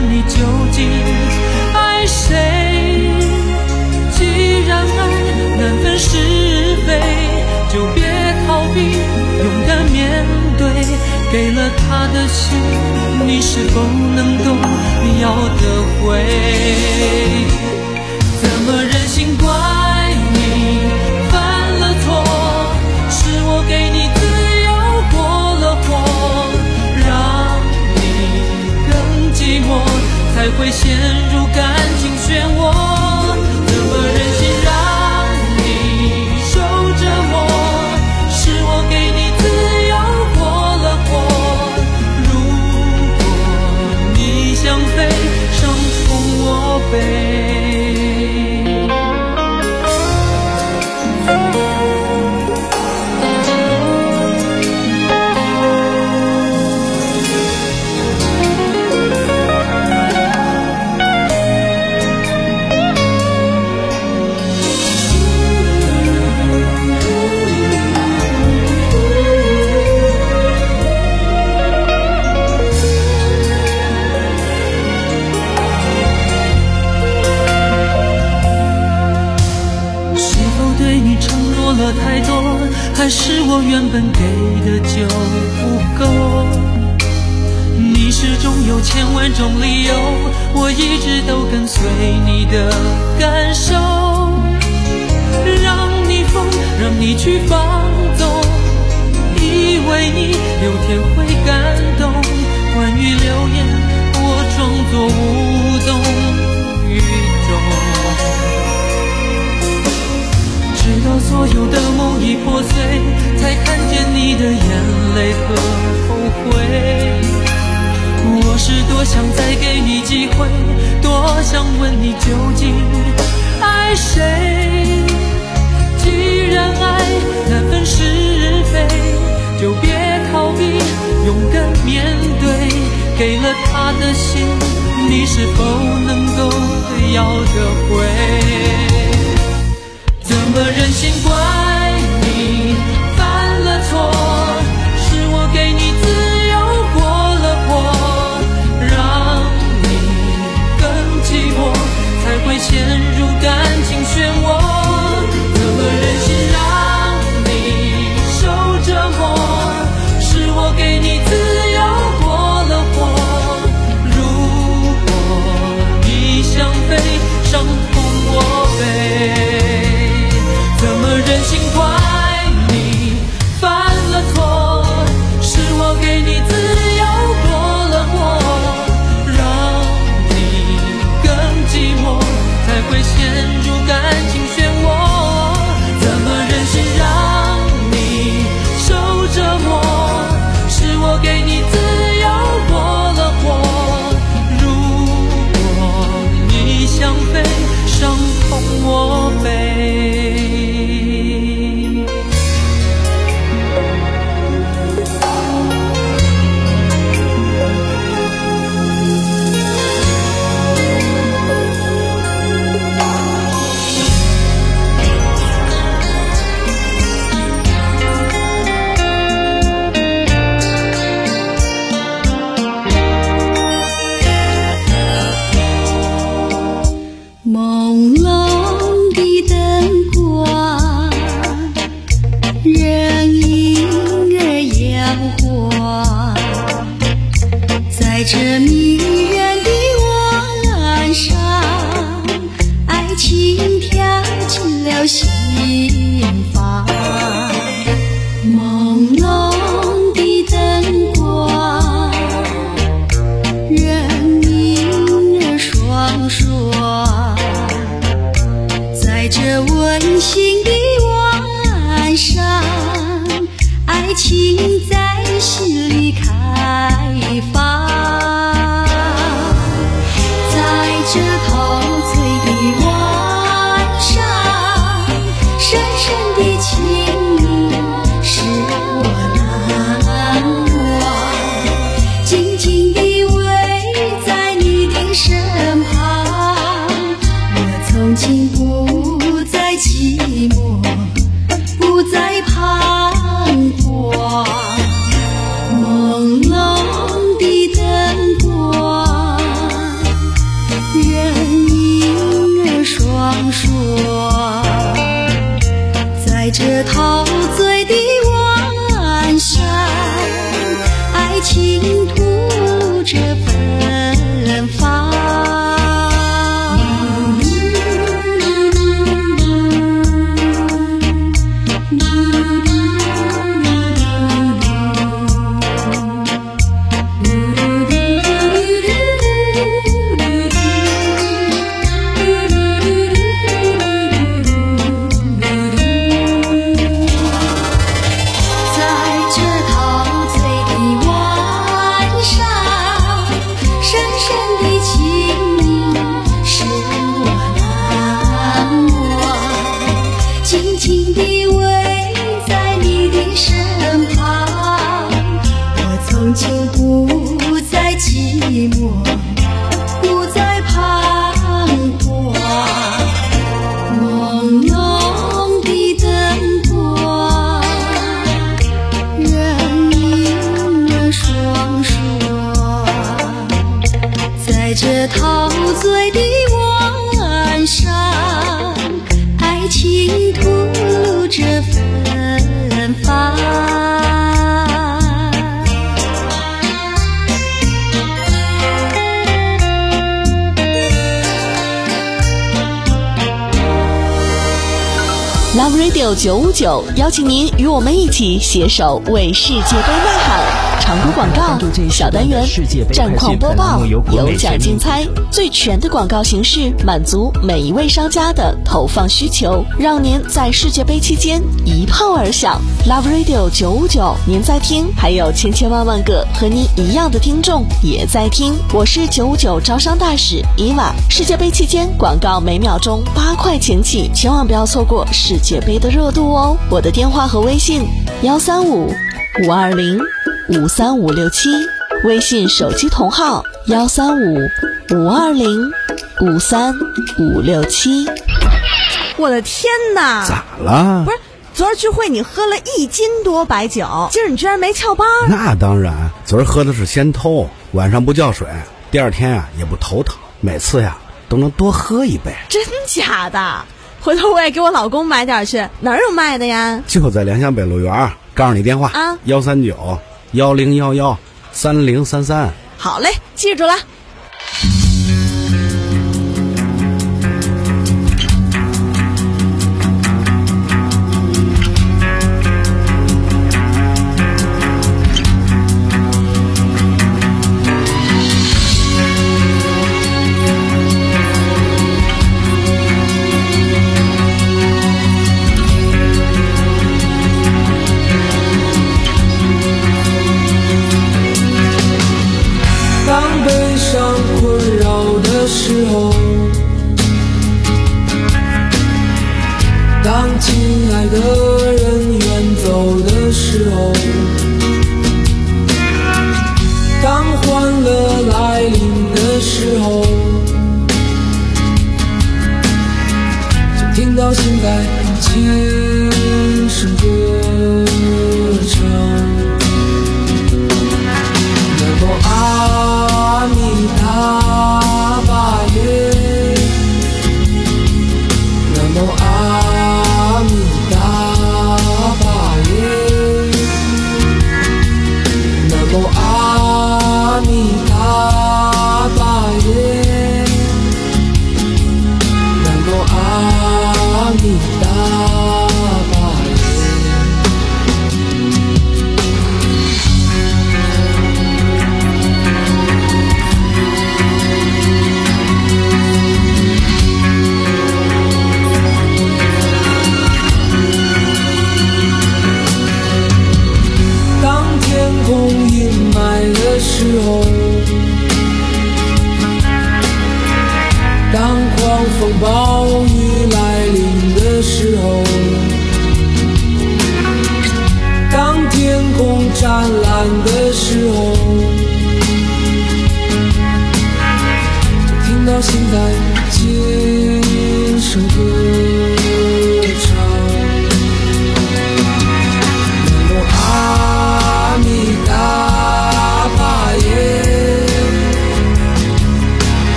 问你究竟爱谁？既然爱难分是非，就别逃避，勇敢面对。给了他的心，你是否能够要得回？怎么忍心怪你犯了错？是我给你自由过了火，让你更寂寞，才会陷入感情漩涡。怎么忍心让你受折磨？是我给你自由过了火，如果你想飞，伤痛我背。太多，还是我原本给的就不够？你始终有千万种理由，我一直都跟随你的感受，让你疯，让你去放纵，以为你有天会感动。关于流言，我装作无动于衷。直到所有的梦已破碎，才看见你的眼泪和后悔。我是多想再给你机会，多想问你究竟爱谁？既然爱难分是非，就别逃避，勇敢面对。给了他的心，你是否能够要得回？怎么忍心怪你犯了错？是我给你自由过了火，让你更寂寞，才会陷入感情漩涡。怎么忍心让你受折磨？是我给你自由过了火，如果你想飞，伤痛我背。怎么忍心怪你犯了错？是我给你自由过了火，让你更寂寞，才会陷入感情漩涡。怎么忍心让你受折磨？是我给你自由过了火，如果你想飞，伤痛我背。 朦胧的灯光，人影儿摇晃，在这迷人的晚上，爱情跳进了心房。朦胧的灯光，人影儿双双，在这温馨的晚上，爱情在心里开放。在这陶醉的晚上，深深的情意使我难忘，静静地偎在你的身旁，我从今不再寂寞，不再彷徨。朦胧的灯光， 在这陶醉的晚上，爱情吐露着芬芳。 Love Radio 九五九邀请您与我们一起携手为世界杯呐喊。常规广告小单元，战况播报，有奖竞猜，最全的广告形式，满足每一位商家的投放需求，让您在世界杯期间一炮而响。Love Radio 九五九，您在听，还有千千万万个和您一样的听众也在听。我是九五九招商大使伊娃。世界杯期间广告每秒钟八块钱起，千万不要错过世界杯的热度哦。我的电话和微信幺三五五二零五三五六七，微信手机同号幺三五五二零五三五六七。 我的天哪！ 咋了？ 不是，昨儿聚会你喝了一斤多白酒，今儿你居然没翘班？ 那当然，昨儿喝的是仙偷，晚上不叫水，第二天啊也不头疼，每次呀都能多喝一杯。 真假的？回头我也给我老公买点去，哪儿有卖的呀？ 就在良乡北路园，告诉你电话啊， 幺三九幺零幺幺三零三三。 好嘞，记住了。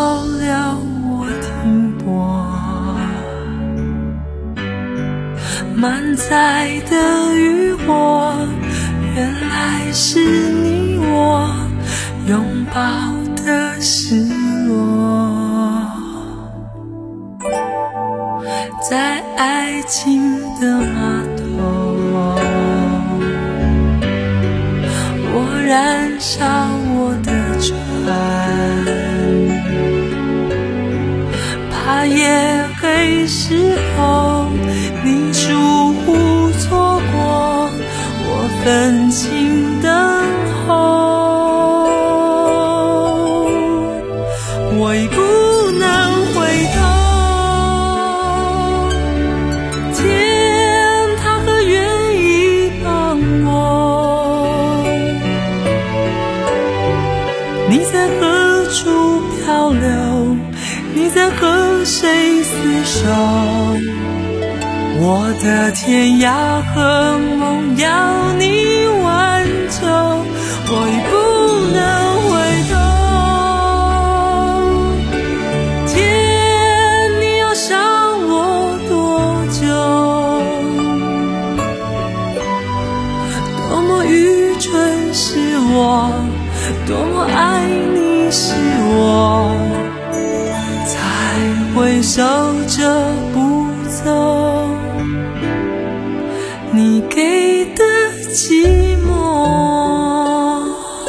了我停泊，满载的渔火，原来是你我拥抱的失落。在爱情的码头，我燃烧我的船，怕夜黑时候你疏忽错过，我分心等候，我已不能回头。天它何愿意帮我？你在何处漂流？你在和谁厮守？我的天涯和梦要你挽救，我已不能回头。天，你要伤我多久？多么愚蠢是我，多么爱你是我，才会守着不走你给的寂寞。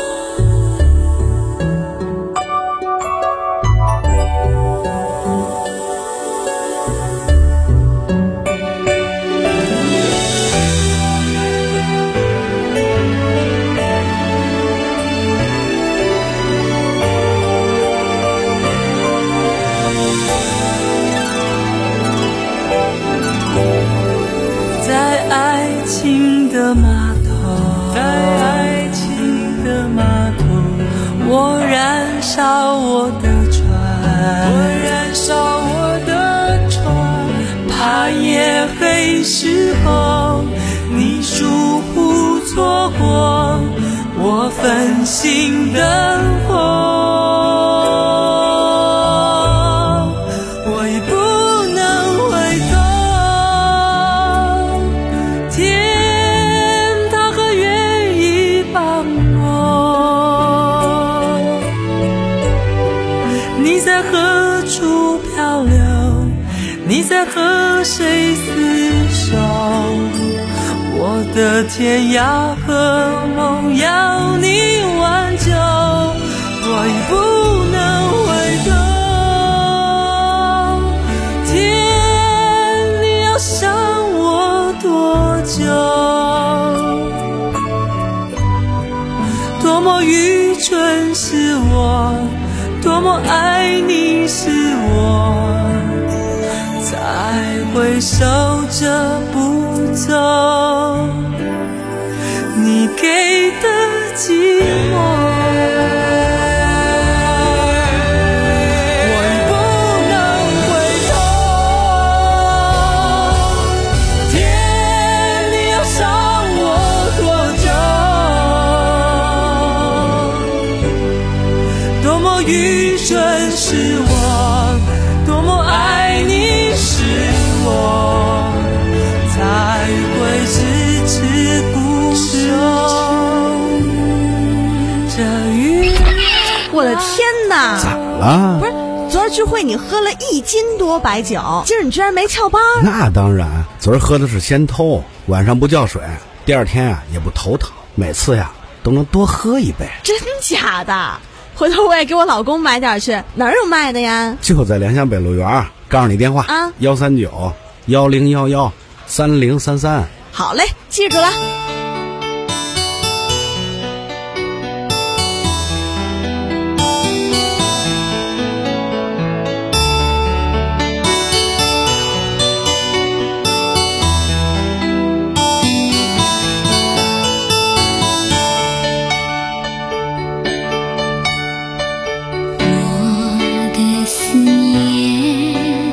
在爱情的码头，在爱情的码头，我燃烧我的船，我燃烧我的船，怕夜黑时候你疏忽错过，我分心等候。你在和谁厮守？我的天涯和梦要你挽救，我已不能回头。天，你要伤我多久？多么愚蠢是我，多么爱你是我，才会守着不走你给的寂寞。愚蠢是我，多么爱你是我，才会迟迟不休。这雨， 我的天哪！ 咋了？ 不是，昨儿聚会你喝了一斤多白酒，今儿你居然没翘班？ 那当然，昨儿喝的是先偷，晚上不叫水，第二天啊也不头疼，每次呀都能多喝一杯。 真假的？回头我也给我老公买点去，哪儿有卖的呀？ 就在良乡北路园，告诉你电话啊，幺三九幺零幺幺三零三三。 好嘞，记住了。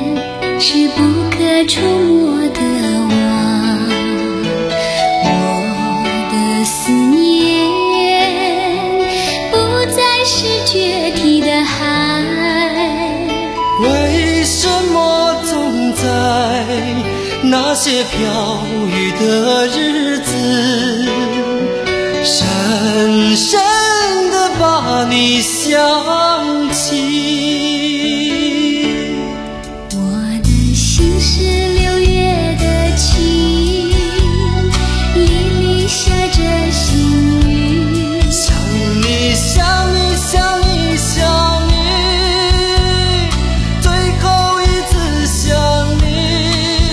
是不可触摸的网，我那些飘雨的日子，深深地把你想起。 我的心是六月的晴，沥沥下着细雨， 想你想你想你想你，最后一次想你。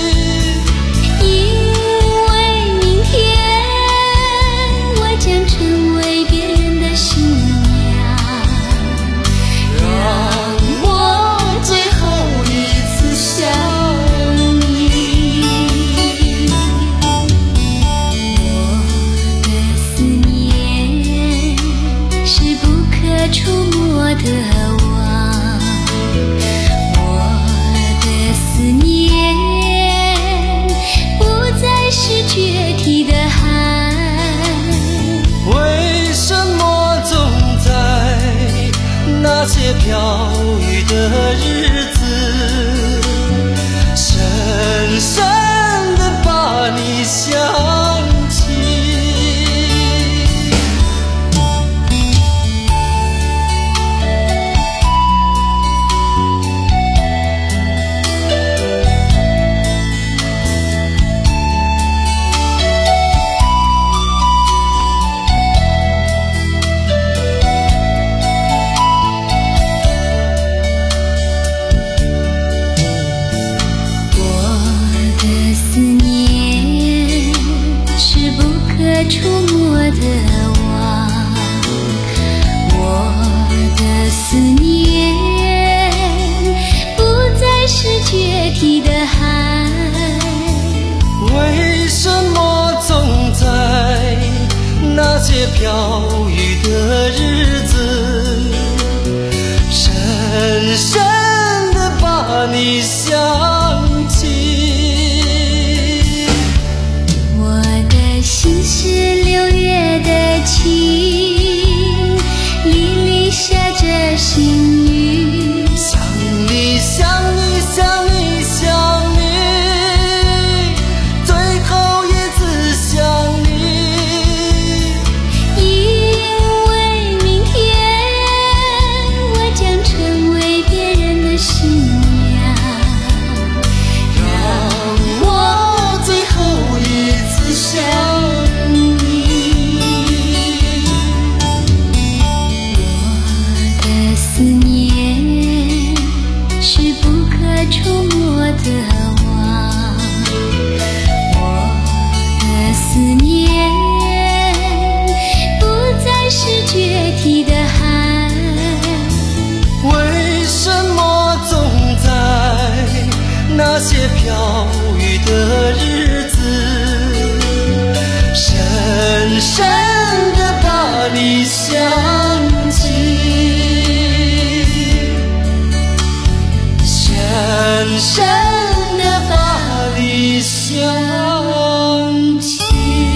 因为明天我将成为别人的新娘， 让我最后一次想你。 我的思念是不可触摸的网，我的思念不再是决堤的海。 为什么总在那些飘雨的日子，深深地把你想起？ 我的思念是不可触摸的网，我的思念不再是决堤的海。 为什么总在那些飘雨的日子，深深地把你想起？ 我的心是六月的晴，沥沥下着细雨， 想你想你想你想你，最后一次想你。 因为明天我将成为别人的新娘， 让我最后一次想你。 我的思念是不可触摸的网，我的思念不再是决堤的海。 为什么总在那些飘雨的日子，深深地把你想起？深深地把你想起。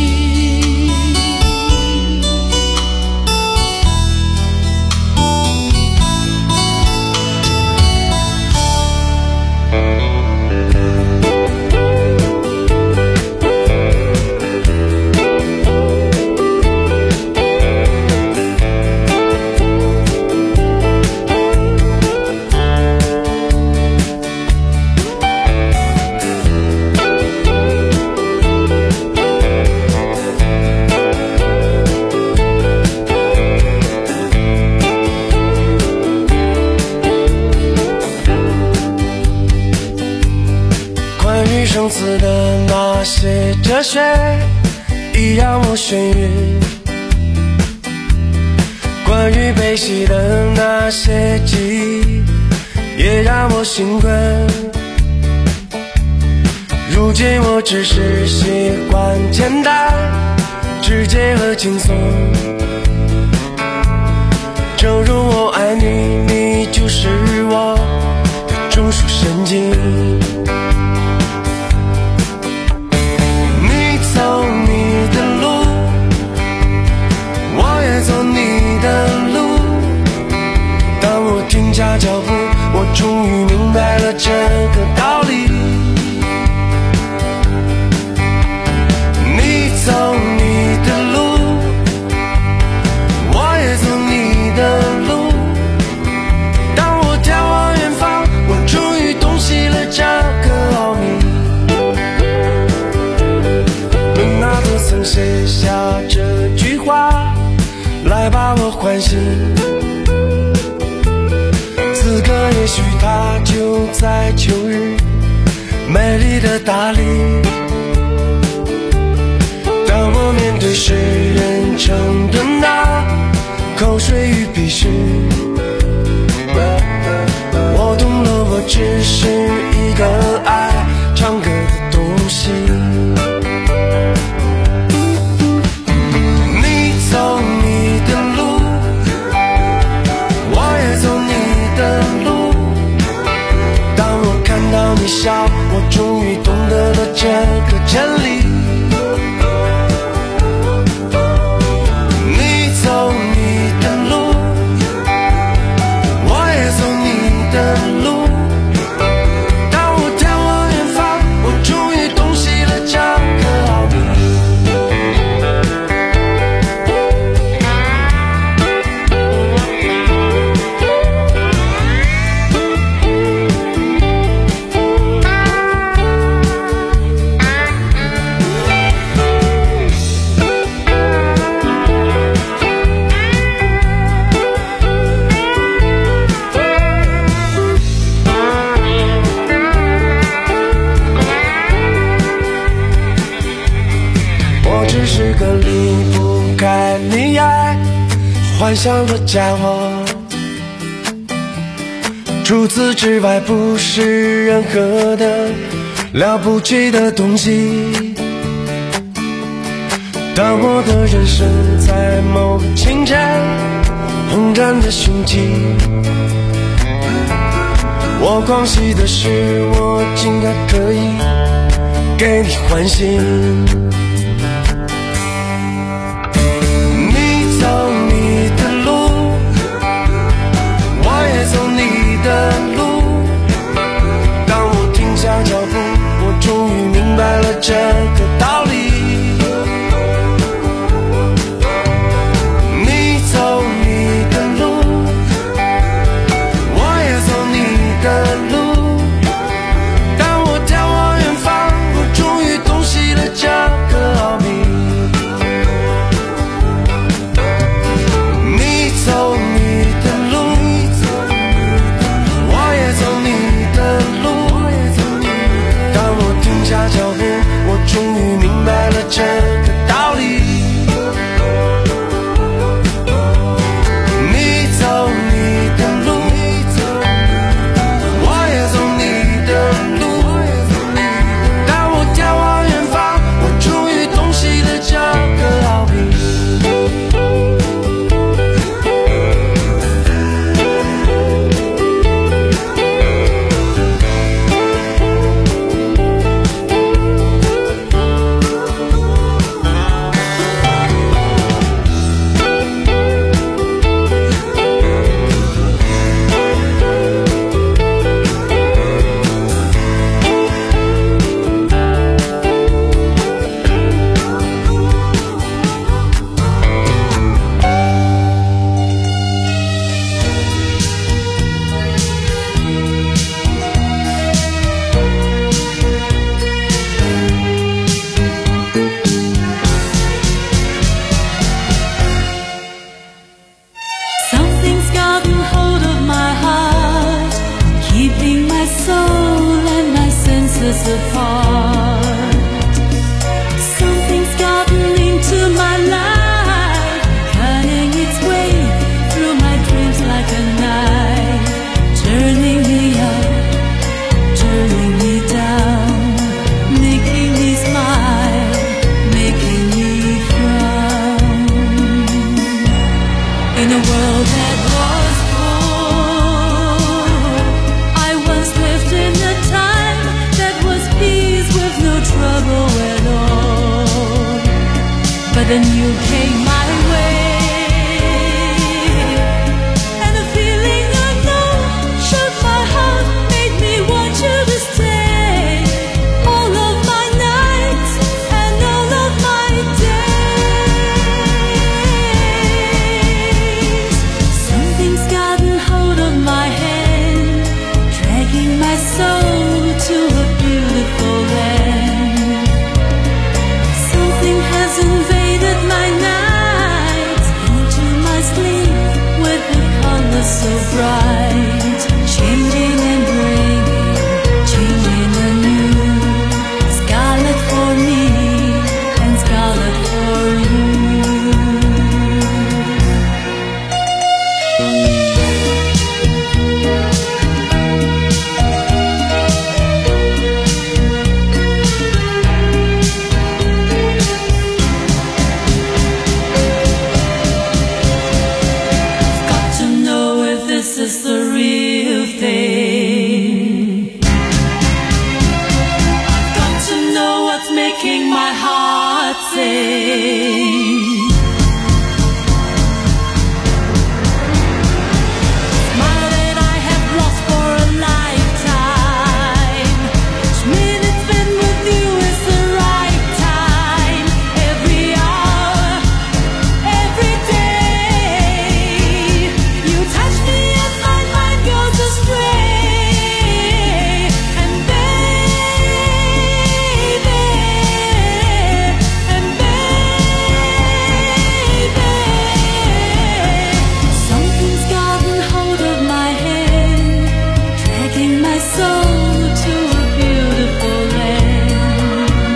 关于生死的那些哲学，已让我眩晕；关于悲喜的那些记忆，也让我心困。如今我只是习惯简单、直接和轻松。正如我爱你，你就是我的中枢神经。你走你的路，我也走你的路。当我停下脚步，我终于明白了这个道理。 唤醒。此刻也许它就在秋日美丽的大理。当我面对诗人称的那口水与鼻屎，我懂了，我只是一个爱唱歌的东西。你走你的路，我也走你的路。当我看到你笑，我终于懂得了这个真理。你走你的路，我也走你的路。当我眺望远方，我终于洞悉了这个奥秘。我只是个离不开你爱幻想的家伙，除此之外不是任何的了不起的东西。当我的人生在某个清晨轰然的雄起，我狂喜的是我竟然可以给你唤醒。走你的路，我也走你的路。当我停下脚步，我终于明白了这个道理。你走你的路，我也走你的路。当我眺望远方，我终于洞悉了这个奥秘。走你的路，我也走你的路。当我停下脚步，我终于明白了这个道理。你走你的路，我也走你的路。当我眺望远方，我终于洞悉了这个奥秘。 Then you came my way, and the feeling unknown shook my heart, made me want you to stay. All of my nights and all of my days. Something's gotten hold of my hand, dragging my soul